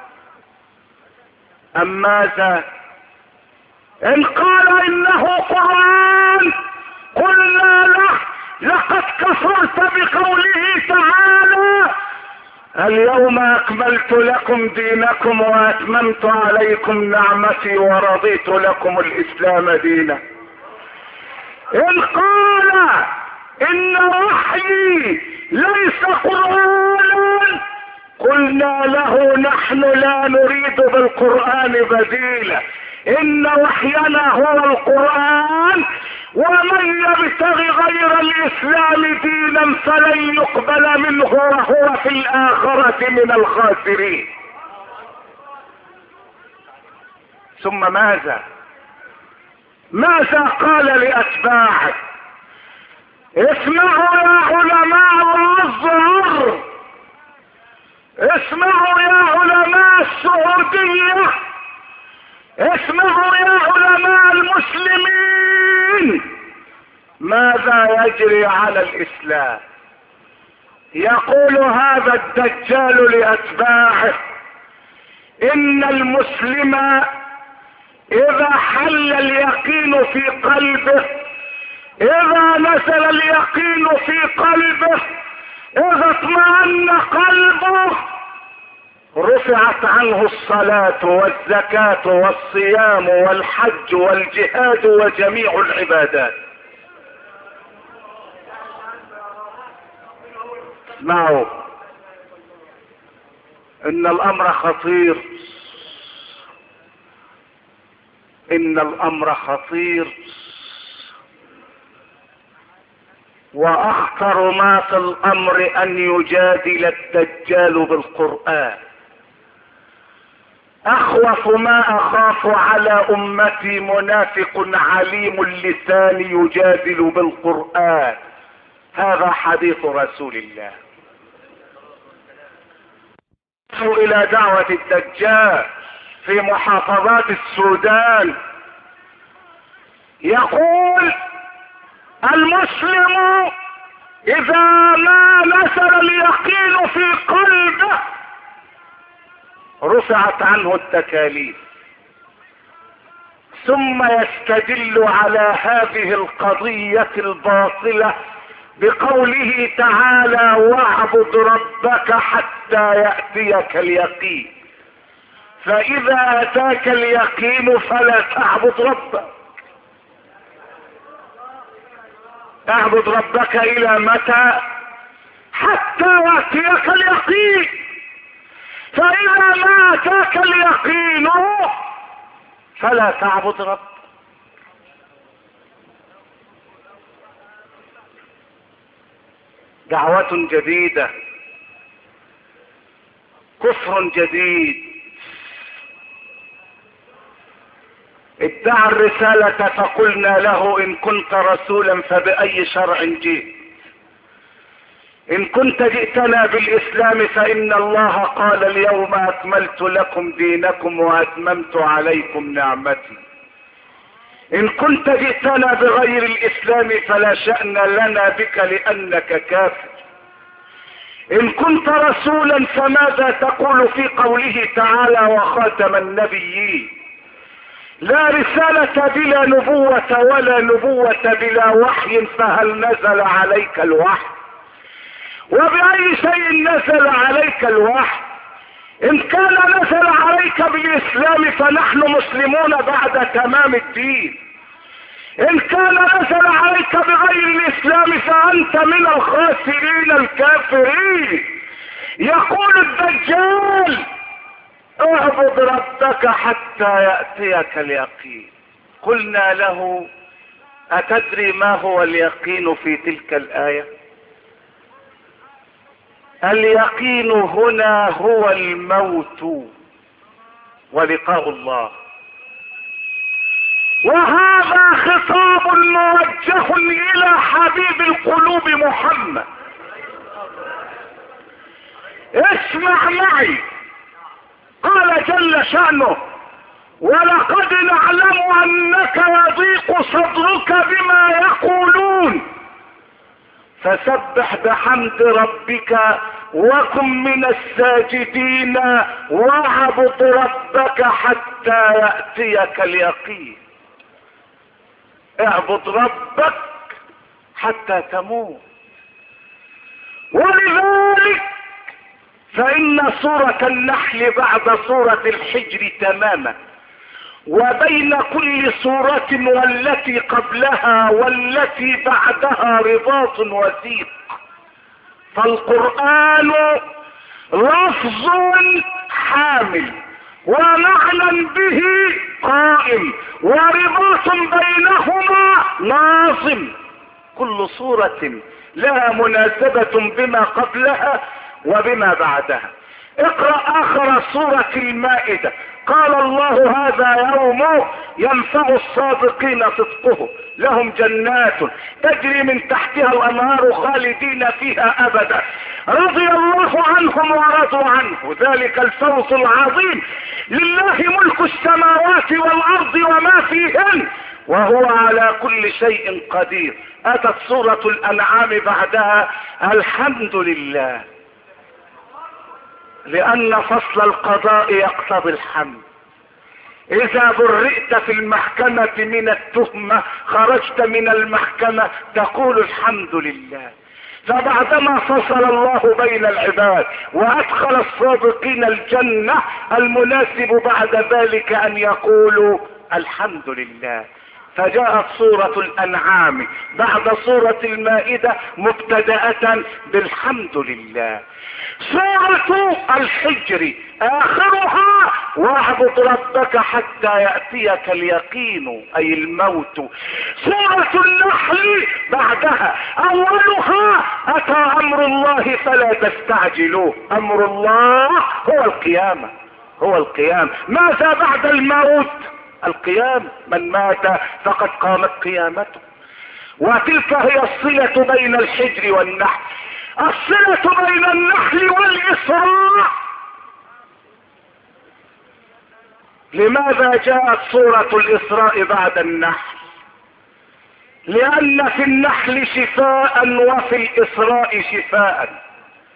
أم ماذا؟ إن قال إنه قرآن، قلنا له لقد كفرت بقوله تعالى اليوم اكملت لكم دينكم واتممت عليكم نعمتي ورضيت لكم الاسلام دينا. ان قال ان وحيي ليس قرآنا قلنا له نحن لا نريد بالقرآن بديلا، ان وحينا هو القرآن، ومن يبتغي غير الاسلام دينا فلن يقبل منه وهو في الاخرة من الخاسرين. ثم ماذا ماذا قال لاتباعه؟ اسمعوا يا علماء الازهر، اسمعوا يا علماء السعودية، اسمعوا يا علماء المسلمين، ماذا يجري على الاسلام. يقول هذا الدجال لاتباعه ان المسلم اذا حل اليقين في قلبه، اذا نزل اليقين في قلبه، اذا اطمأن قلبه، رفعت عنه الصلاة والزكاة والصيام والحج والجهاد وجميع العبادات. اسمعوا، ان الامر خطير، ان الامر خطير، واخطر ما في الامر ان يجادل الدجال بالقرآن. اخوف ما اخاف على امتي منافق عليم اللسان يجادل بالقرآن. هذا حديث رسول الله. الى دعوة الدجال في محافظات السودان يقول المسلم اذا ما نزل اليقين في قلبه رفعت عنه التكاليف. ثم يستدل على هذه القضية الباطلة بقوله تعالى واعبد ربك حتى يأتيك اليقين، فإذا أتاك اليقين فلا تعبد ربك. اعبد ربك إلى متى؟ حتى يأتيك اليقين، فإذا ما أتاك اليقين فلا تعبد ربك. دعوة جديدة، كفر جديد. ادعى الرسالة فقلنا له ان كنت رسولا فبأي شرع جئت؟ ان كنت جئتنا بالاسلام فان الله قال اليوم اكملت لكم دينكم واتممت عليكم نعمتي. ان كنت جئتنا بغير الاسلام فلا شأن لنا بك لانك كافر. ان كنت رسولا فماذا تقول في قوله تعالى وخاتم النبيين؟ لا رسالة بلا نبوة ولا نبوة بلا وحي، فهل نزل عليك الوحي؟ وبأي شيء نزل عليك الوحي؟ ان كان نزل عليك بالاسلام فنحن مسلمون بعد تمام الدين، ان كان نزل عليك بغير الاسلام فانت من الخاسرين الكافرين. يقول الدجال اعبد ربك حتى يأتيك اليقين. قلنا له اتدري ما هو اليقين في تلك الآية؟ اليقين هنا هو الموت ولقاء الله. وهذا خطاب موجه الى حبيب القلوب محمد. اسمع معي، قال جل شأنه ولقد نعلم انك يضيق صدرك بما يقولون فسبح بحمد ربك وكن من الساجدين واعبد ربك حتى يأتيك اليقين. اعبد ربك حتى تموت. ولذلك فإن سورة النحل بعد سورة الحجر تماما، وبين كل سورة والتي قبلها والتي بعدها رباط وثيق. فالقرآن لفظ حامل ومعنى به قائم ورباط بينهما ناظم، كل سورة لها مناسبة بما قبلها وبما بعدها. اقرأ آخر سورة المائدة، قال الله هذا يوم ينفع الصادقين صدقه، لهم جنات تجري من تحتها الأنهار خالدين فيها أبدا، رضي الله عنهم ورضوا عنه، ذلك الفوز العظيم، لله ملك السماوات والأرض وما فيهن وهو على كل شيء قدير. أتت سورة الأنعام بعدها الحمد لله، لأن فصل القضاء يقتضي الحمد. إذا برئت في المحكمة من التهمة خرجت من المحكمة تقول الحمد لله. فبعدما فصل الله بين العباد وأدخل الصادقين الجنة، المناسب بعد ذلك أن يقولوا الحمد لله. فجاءت سورة الأنعام بعد سورة المائدة مبتدأة بالحمد لله. سورة الحجر آخرها واعبد ربك حتى يأتيك اليقين أي الموت. سورة النحل بعدها أولها أتى أمر الله فلا تستعجلوه. أمر الله هو القيامة، هو القيام. ماذا بعد الموت؟ القيام. من مات فقد قامت قيامته. وتلك هي الصلة بين الحجر والنحل. الصلة بين النحل والإسراء. لماذا جاءت سورة الإسراء بعد النحل؟ لأن في النحل شفاء وفي الإسراء شفاء.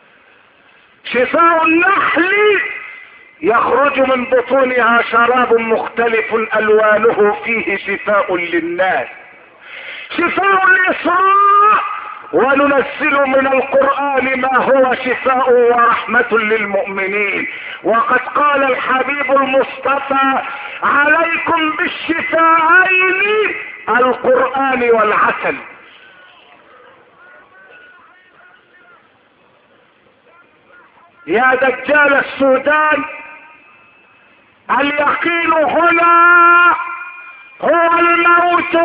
شفاء النحل يخرج من بطونها شراب مختلف ألوانه فيه شفاء للناس. شفاء الإسراء وننزل من القرآن ما هو شفاء ورحمة للمؤمنين. وقد قال الحبيب المصطفى عليكم بالشفاءين القرآن والعسل. يا دجال السودان، اليقين هنا هو الموت،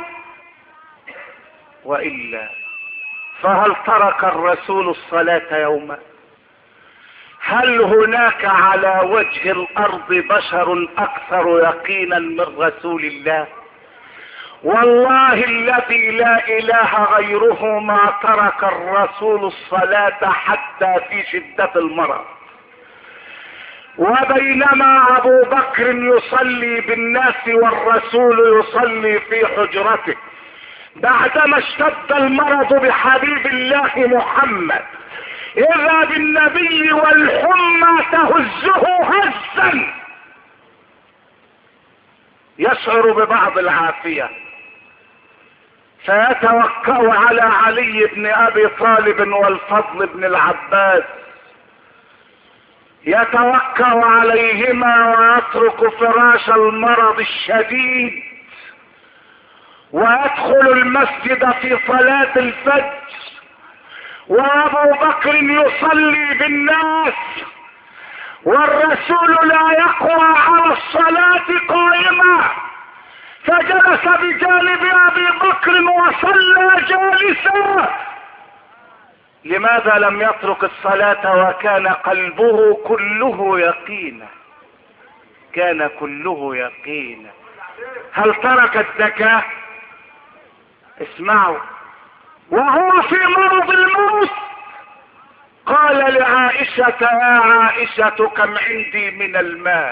وإلا فهل ترك الرسول الصلاة يوما؟ هل هناك على وجه الأرض بشر أكثر يقينا من رسول الله؟ والله الذي لا إله غيره ما ترك الرسول الصلاة حتى في شدة المرض. وبينما أبو بكر يصلي بالناس والرسول يصلي في حجرته، بعدما اشتد المرض بحبيب الله محمد، إذا بالنبي والحمى تهزه هزا يشعر ببعض العافية، فيتوكأ على علي بن أبي طالب والفضل بن العباس، يتوكأ عليهما ويترك فراش المرض الشديد ويدخل المسجد في صلاة الفجر، وابو بكر يصلي بالناس والرسول لا يقوى على الصلاة قائما، فجلس بجانب ابي بكر وصلى جالسا. لماذا لم يترك الصلاة وكان قلبه كله يقينا؟ كان كله يقينا. هل ترك الزكاة؟ اسمعوا، وهو في مرض الموت قال لعائشة يا عائشة كم عندي من المال؟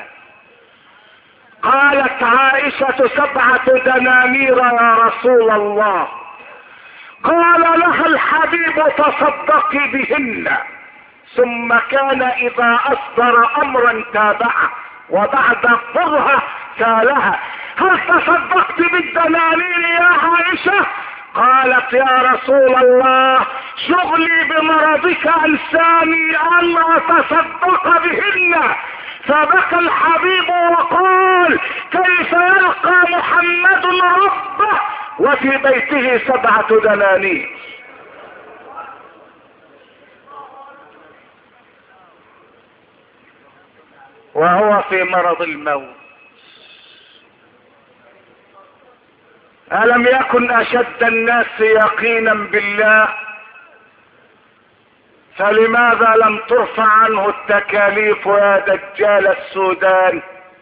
قالت عائشة سبعة دنانير يا رسول الله. قال لها الحبيب تصدقي بهن. ثم كان اذا اصدر امرا تابعه وبعد الضرها سالها هل تصدقت بالدنانير يا عائشة؟ قالت يا رسول الله شغلي بمرضك انساني ان اتصدق بهن. فبكى الحبيب وقال كيف يلقى محمد ربه وفي بيته سبعة دنانير. وهو في مرض الموت. ألم يكن أشد الناس يقينا بالله؟ فلماذا لم ترفع عنه التكاليف يا دجال السودان؟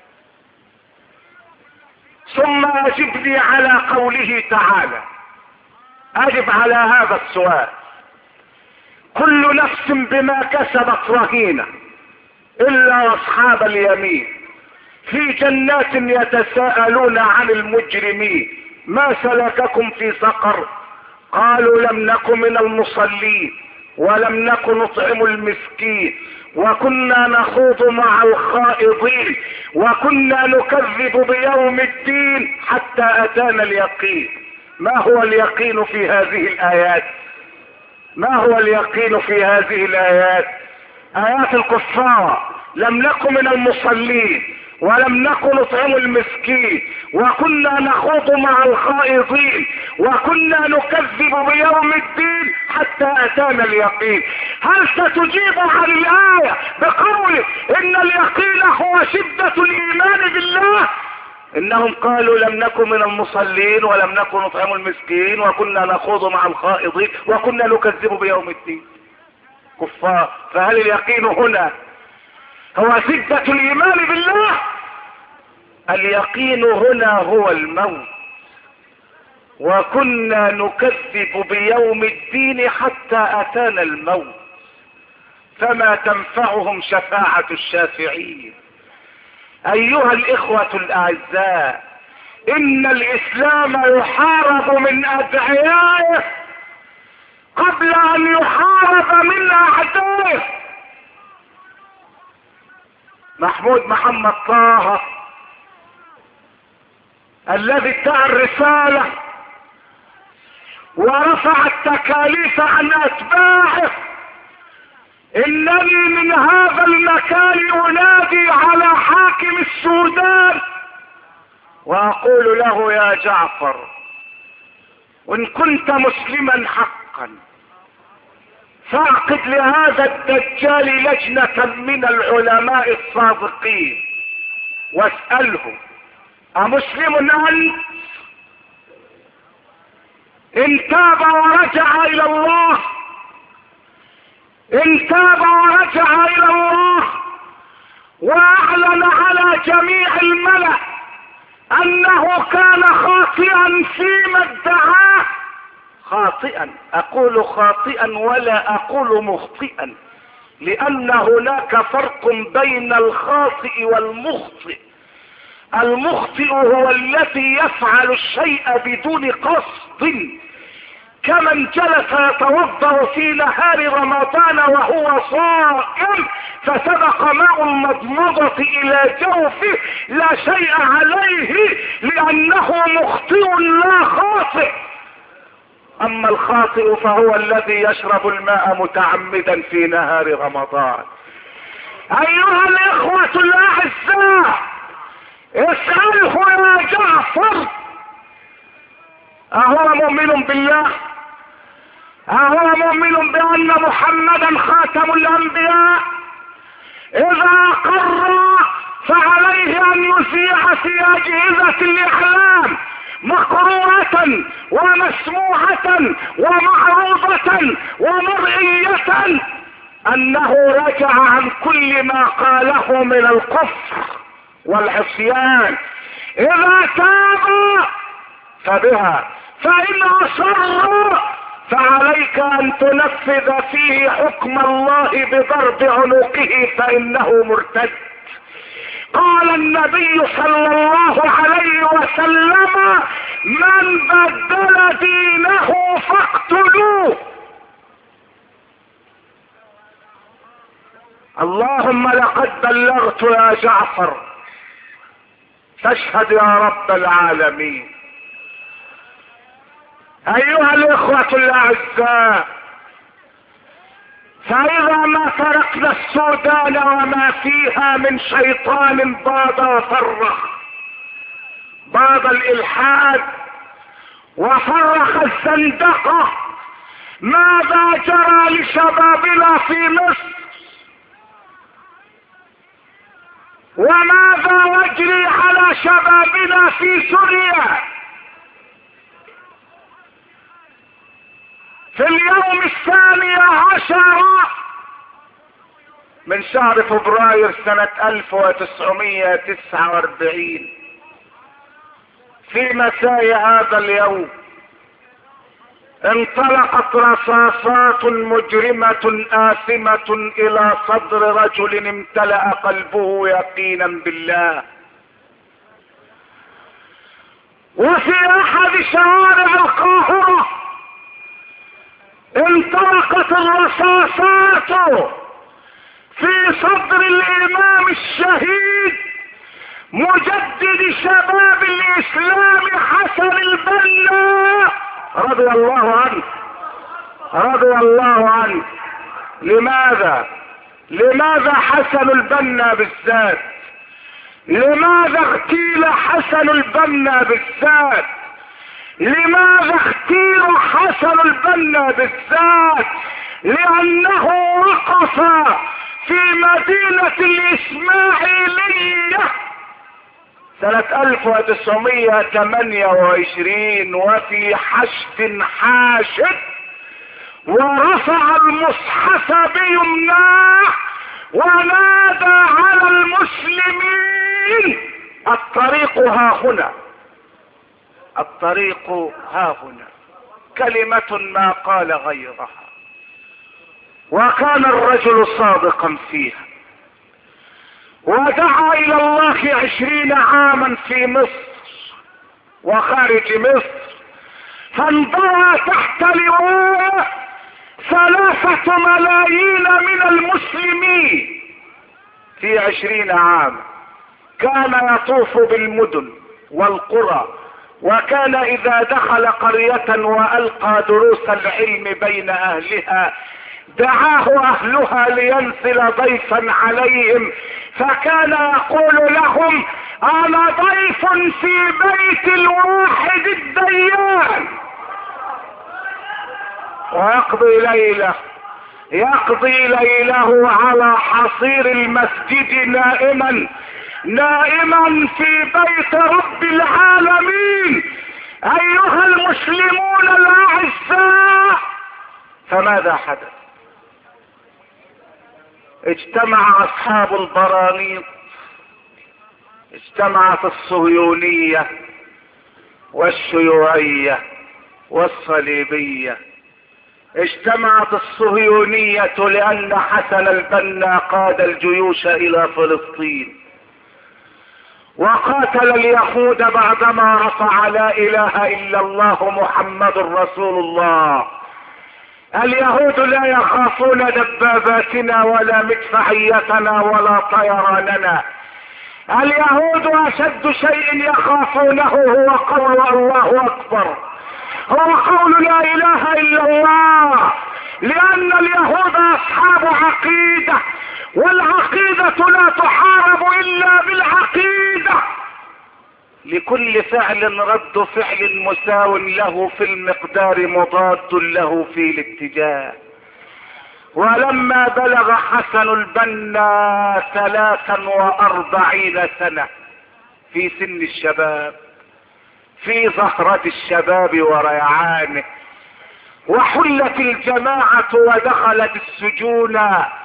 ثم أجبني على قوله تعالى، أجب على هذا السؤال. كل نفس بما كسبت رهينة إلا أصحاب اليمين في جنات يتساءلون عن المجرمين ما سلككم في سقر؟ قالوا لم نك من المصلين ولم نك نطعم المسكين وكنا نخوض مع الخائضين وكنا نكذب بيوم الدين حتى أتانا اليقين. ما هو اليقين في هذه الآيات؟ ما هو اليقين في هذه الآيات؟ آيات الكفار: لم نكن من المصلين ولم نكن نطعم المسكين وكنا نخوض مع الخائضين وكنا نكذب بيوم الدين حتى أتانا اليقين. هل ستجيب عن الآية بقوله إن اليقين هو شدة الإيمان بالله؟ إنهم قالوا لم نكن من المصلين ولم نكن نطعم المسكين وكنا نخوض مع الخائضين وكنا نكذب بيوم الدين. كفار. فهل اليقين هنا هو شدة الإيمان بالله؟ اليقين هنا هو الموت. وكنا نكذب بيوم الدين حتى أتانا الموت. فما تنفعهم شفاعة الشافعين. أيها الإخوة الأعزاء، إن الإسلام يحارب من أدعيائه قبل أن يحارب من أعدائه. محمود محمد طه الذي ادعى الرسالة ورفع التكاليف عن أتباعه، إنني من هذا المكان أنادي على حاكم السودان وأقول له يا جعفر، وإن كنت مسلما حقا فاعقد لهذا الدجال لجنة من العلماء الصادقين واسأله: أمسلم أنت؟ إن تاب ورجع إلى الله إن تاب ورجع إلى الله وأعلن على جميع الملأ أنه كان خاطئا فيما ادعاه، خاطئا، أقول خاطئا ولا أقول مخطئا، لأن هناك فرق بين الخاطئ والمخطئ. المخطئ هو الذي يفعل الشيء بدون قصد، كمن جلس يتوضأ في نهار رمضان وهو صائم فسبق ماء المضمضة إلى جوفه لا شيء عليه لأنه مخطئ لا خاطئ. أما الخاطئ فهو الذي يشرب الماء متعمدا في نهار رمضان. أيها الإخوة الأعزاء، اسأله يا جعفر: أهو مؤمن بالله؟ أهو مؤمن بأن محمدا خاتم الأنبياء؟ إذا أقر فعليه أن يذيع في أجهزة الإعلام مقروءة ومسموعة ومعروضة ومرئية أنه رجع عن كل ما قاله من الكفر والعصيان. إذا تاب فبها، فإن أصر فعليك أن تنفذ فيه حكم الله بضرب عنقه فإنه مرتد. قال النبي صلى الله عليه وسلم: من بدل دينه فاقتلوه. اللهم لقد بلغت يا جعفر، فاشهد يا رب العالمين. ايها الاخوة الاعزاء، فإذا ما تركنا السودان وما فيها من شيطان باد فرخ، باد الإلحاد وفرخ الزندقة، ماذا جرى لشبابنا في مصر؟ وماذا يجري على شبابنا في سوريا؟ في اليوم الثاني عشر من شهر فبراير سنة ألف وتسعمائة وتسعة وأربعين، في مساء هذا اليوم انطلقت رصاصات مجرمة آثمة إلى صدر رجل امتلأ قلبه يقينا بالله. وفي أحد شوارع القاهرة انطلقت الرصاصات في صدر الإمام الشهيد مجدد شباب الإسلام حسن البنا رضي الله عنه، رضي الله عنه. لماذا لماذا حسن البنا بالذات؟ لماذا اغتيل حسن البنا بالذات؟ لماذا اغتيل حسن البنا بالذات؟ لأنه وقف في مدينة الإسماعيلية سنة ألف وتسعمائة وثمانية وعشرين وفي حشد حاشد، ورفع المصحف بيمناه ونادى على المسلمين: الطريق ها هنا، الطريق ها هنا. كلمة ما قال غيرها، وكان الرجل صادقا فيها، ودعا الى الله عشرين عاما في مصر وخارج مصر، فانضوى تحت لواء ثلاثة ملايين من المسلمين في عشرين عاما. كان يطوف بالمدن والقرى، وكان اذا دخل قرية والقى دروس العلم بين اهلها دعاه اهلها لينزل ضيفا عليهم، فكان يقول لهم: انا ضيف في بيت الواحد الديان. ويقضي ليله يقضي ليله على حصير المسجد نائما نائما في بيت رب العالمين. ايها المسلمون الاعزاء، فماذا حدث؟ اجتمع اصحاب البرانيط، اجتمعت الصهيونية والشيوعية والصليبية. اجتمعت الصهيونية لان حسن البنا قاد الجيوش الى فلسطين، وقاتل اليهود بعدما رفع لا اله الا الله محمد رسول الله. اليهود لا يخافون دباباتنا ولا مدفعيتنا ولا طيراننا. اليهود اشد شيء يخافونه هو قول الله اكبر، هو قول لا اله الا الله، لان اليهود اصحاب عقيدة، والعقيدة لا تحارب الا بالعقيدة. لكل فعل رد فعل مساو له في المقدار مضاد له في الاتجاه. ولما بلغ حسن البنا ثلاثا واربعين سنة في سن الشباب، في زهرة الشباب وريعانه، وحلت الجماعة ودخلت السجون،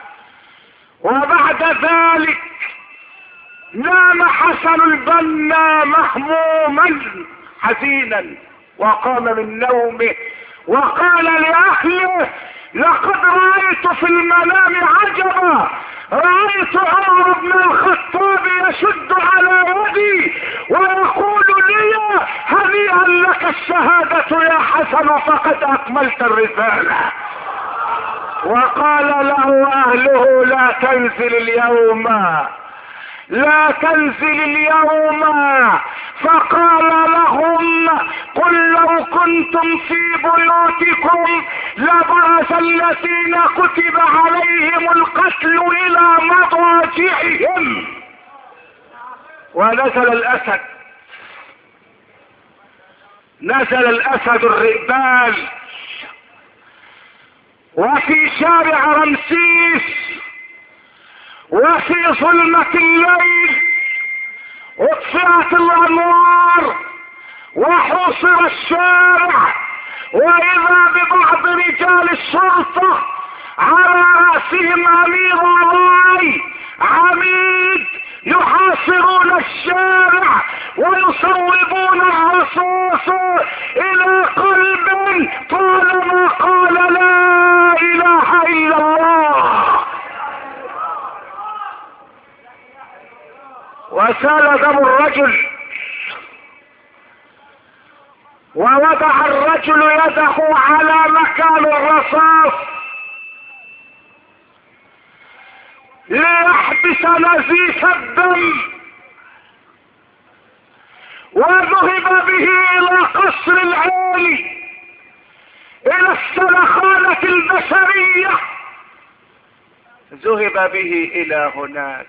وبعد ذلك نام حسن البنا مهموما حزينا، وقام من نومه وقال لأهله: لقد رأيت في المنام عجبا، رأيت عمر بن الخطاب يشد على يدي ويقول لي: هنيئا لك الشهادة يا حسن، فقد أكملت الرسالة. وقال له أهله: لا تنزل اليوم، لا تنزل اليوم. فقال لهم: قل لو كنت كنتم في بيوتكم لبرز الذين كتب عليهم القتل الى مضاجعهم. ونزل الاسد، نزل الاسد الرئبال، وفي شارع رمسيس وفي ظلمة الليل اطفئت الانوار وحوصر الشارع، واذا ببعض رجال الشرطة على رأسهم امير راي عميد يحاصرون الشارع ويصوبون الرصاص الى قلب طالما قال لا اله الا الله. وسال دم الرجل، ووضع الرجل يده على مكان الرصاص ليحبس نزيف الدم، وذهب به الى قصر العالي الى السلخانة البشرية، ذهب به الى هناك،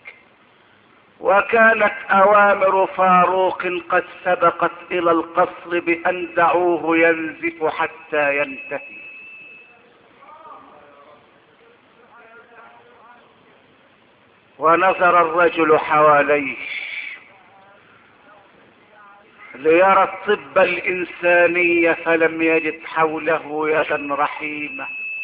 وكانت اوامر فاروق قد سبقت الى القصر بان دعوه ينزف حتى ينتهي. ونظر الرجل حواليه ليرى الطب الانساني فلم يجد حوله يدا رحيمة،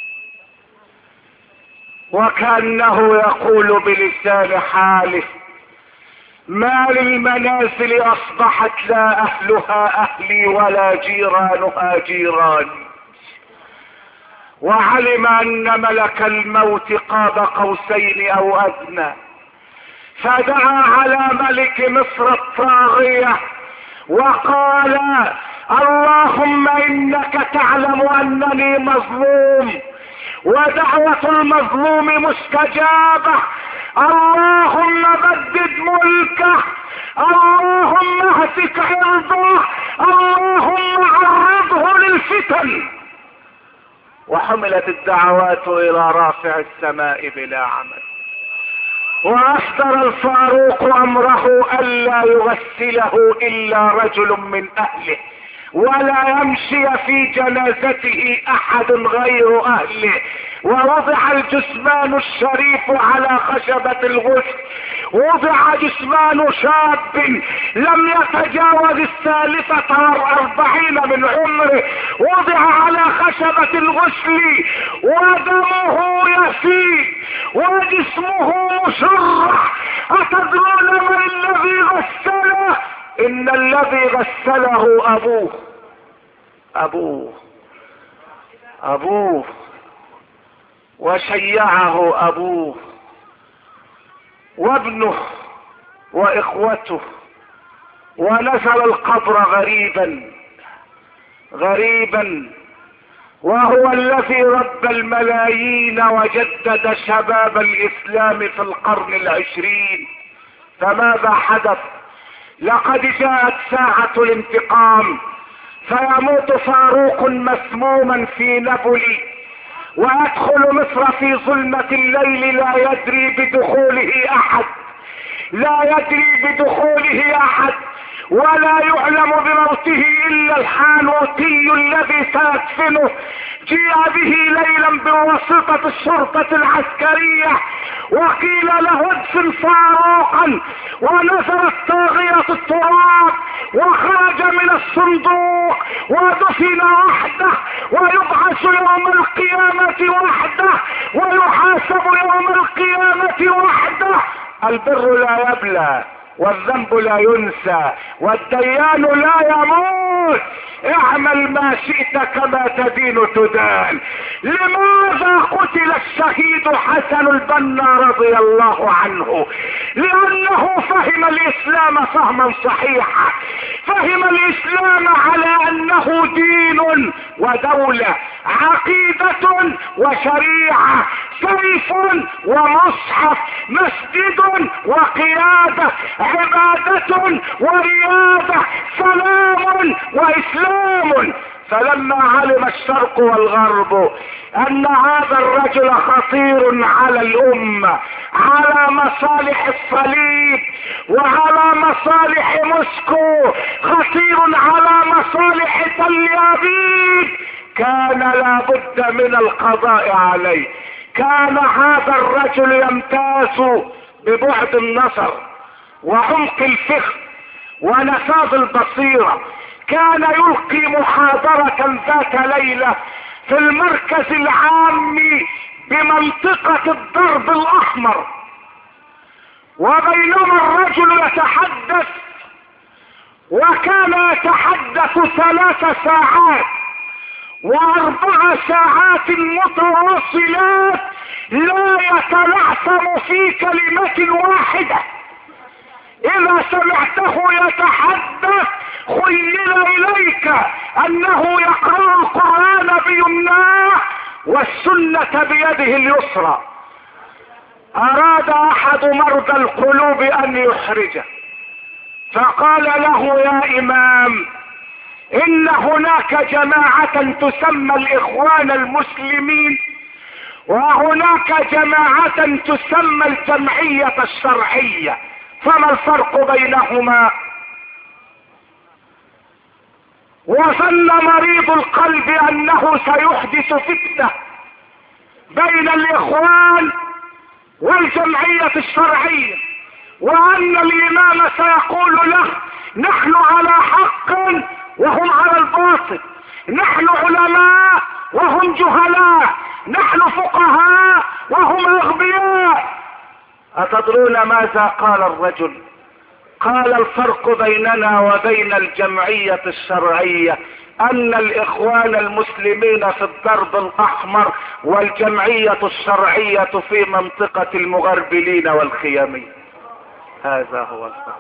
وكأنه يقول بلسان حاله ما للمنازل اصبحت لا اهلها اهلي ولا جيرانها جيراني. وعلم ان ملك الموت قاب قوسين او ادنى، فدعا على ملك مصر الطاغية وقال اللهم انك تعلم انني مظلوم ودعوة المظلوم مستجابة، اللهم بدد ملكه، اللهم اهتك عرضه، اللهم عرضه للفتن. وحملت الدعوات الى رافع السماء بلا عمل، واصدر الفاروق امره الا يغسله الا رجل من اهله، ولا يمشي في جنازته احد غير اهله. ووضع الجثمان الشريف على خشبة الغسل، وضع جثمان شاب لم يتجاوز الثالثة والاربعين من عمره، وضع على خشبة الغسل ودمه يسيل وجسمه مشرح. اتدرون من الذي غسله؟ ان الذي غسله ابوه ابوه ابوه وشيعه ابوه وابنه واخوته. ونزل القبر غريبا غريبا، وهو الذي ربى الملايين وجدد شباب الاسلام في القرن العشرين. فماذا حدث؟ لقد جاءت ساعة الانتقام، فيموت فاروق مسموما في نابولي، ويدخل مصر في ظلمة الليل لا يدري بدخوله احد، لا يدري بدخوله احد، ولا يعلم بموته الا الحانوتي الذي سيدفنه. جيء به ليلا بواسطة الشرطة العسكرية وقيل له ادفن فاروقا، ونزلت طاغية التراب وخرج من الصندوق ودفن وحده، ويبعث يوم القيامة وحده، ويحاسب يوم القيامة وحده. البر لا يبلى والذنب لا ينسى والديان لا يموت. اعمل ما شئت كما تدين تدان. لماذا قتل الشهيد حسن البنا رضي الله عنه؟ لانه فهم الاسلام فهما صحيحا، فهم الاسلام على انه دين ودولة، عقيدة وشريعة، سيف ومصحف، مسجد وقيادة. عبادة ورياضة، سلام واسلام. فلما علم الشرق والغرب ان هذا الرجل خطير على الامة، على مصالح الصليب وعلى مصالح موسكو، خطير على مصالح تل ابيب، كان لابد من القضاء عليه. كان هذا الرجل يمتاز ببعد النظر وعمق الفكر ونفاذ البصيرة. كان يلقي محاضرة ذات ليلة في المركز العام بمنطقة الضرب الاحمر، وبينما الرجل يتحدث، وكان يتحدث ثلاث ساعات واربع ساعات متواصلات لا يتلعثم في كلمة واحدة. اذا سمعته يتحدث خيل اليك انه يقرأ القرآن بيمناه والسنة بيده اليسرى. اراد احد مرضى القلوب ان يحرجه، فقال له: يا امام، ان هناك جماعة تسمى الاخوان المسلمين، وهناك جماعة تسمى الجمعية الشرعية، فما الفرق بينهما؟ وظن مريض القلب انه سيحدث فتنة بين الاخوان والجمعية الشرعية، وان الامام سيقول له: نحن على حق وهم على الباطل، نحن علماء وهم جهلاء، نحن فقهاء وهم اغبياء. اتدرون ماذا قال الرجل؟ قال: الفرق بيننا وبين الجمعية الشرعية ان الاخوان المسلمين في الضرب الاحمر، والجمعية الشرعية في منطقة المغربلين والخيامين. هذا هو الفرق.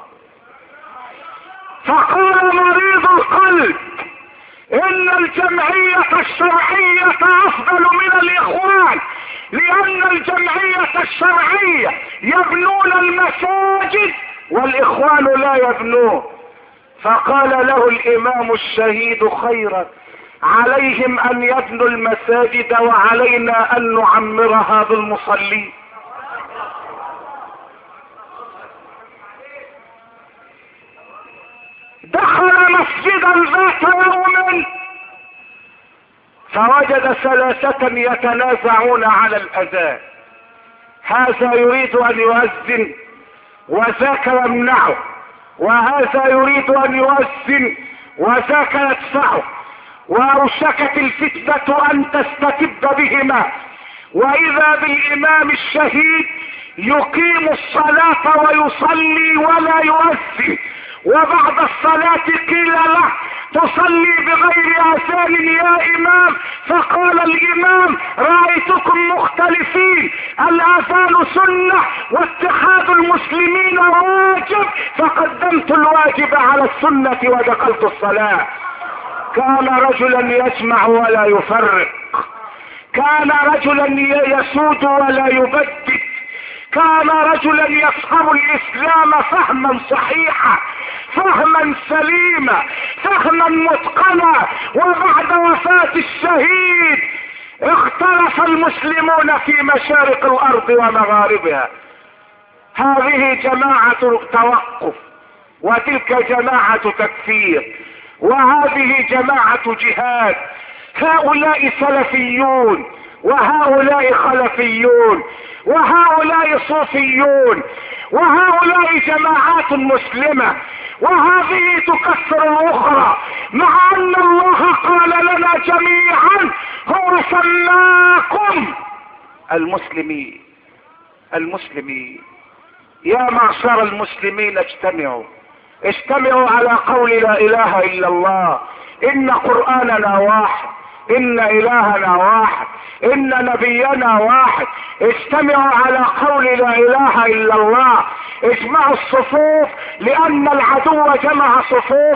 فقال مريض القلب: ان الجمعية الشرعية افضل من الاخوان، لان الجمعية الشرعية يبنون المساجد والاخوان لا يبنون. فقال له الامام الشهيد: خيرا، عليهم ان يبنوا المساجد وعلينا ان نعمرها بالمصلين. دخل مسجدا ذات يوم فوجد ثلاثة يتنازعون على الاذان، هذا يريد ان يؤذن وذاك يمنعه، وهذا يريد ان يؤذن وذاك يدفعه، واوشكت الفتنة ان تستتب بهما، واذا بالامام الشهيد يقيم الصلاة ويصلي ولا يؤذن، وبعد الصلاة قيل له: تصلي بغير اذان يا امام؟ فقال الامام: رأيتكم مختلفين، الاذان سنة واتحاد المسلمين واجب، فقدمت الواجب على السنة ودخلت الصلاة. كان رجلا يسمع ولا يفرق، كان رجلا يسود ولا يبدد، كان رجلا يفهم الاسلام فهما صحيحا، فهما سليما، فهما متقنا. وبعد وفاة الشهيد اختلف المسلمون في مشارق الارض ومغاربها. هذه جماعة توقف، وتلك جماعة تكفير، وهذه جماعة جهاد. هؤلاء سلفيون، وهؤلاء خلفيون، وهؤلاء صوفيون، وهؤلاء جماعات مسلمة، وهذه تكسر الاخرى، مع ان الله قال لنا جميعا: هو سماكم المسلمين. المسلمين يا معشر المسلمين، اجتمعوا اجتمعوا على قول لا اله الا الله. ان قرآننا واحد، ان الهنا واحد، ان نبينا واحد. اجتمعوا على قول لا اله الا الله. اجمعوا الصفوف، لان العدو جمع صفوف.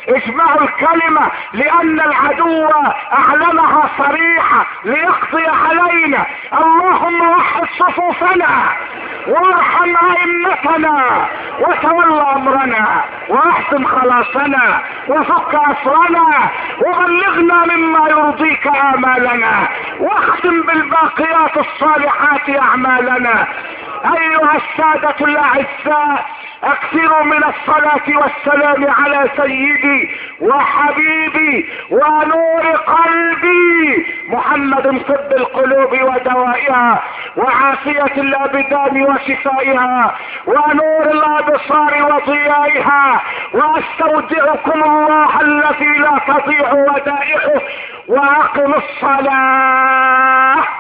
اجمعوا الكلمة لان العدو اعلنها صريحة ليقضي علينا. اللهم وحد صفوفنا وارحم ائمتنا وتولى امرنا واحسن خلاصنا وفك اسرنا وبلغنا مما يرضيك امالنا واختم بالباقيات الصالحات اعمالنا. ايها السادة الاعزاء، اكثروا من الصلاة والسلام على سيدي وحبيبي ونور قلبي محمد طب القلوب ودوائها وعافية الابدان وشفائها ونور الابصار وضيائها، واستودعكم الله الذي لا تضيع ودائعه، واقم الصلاة.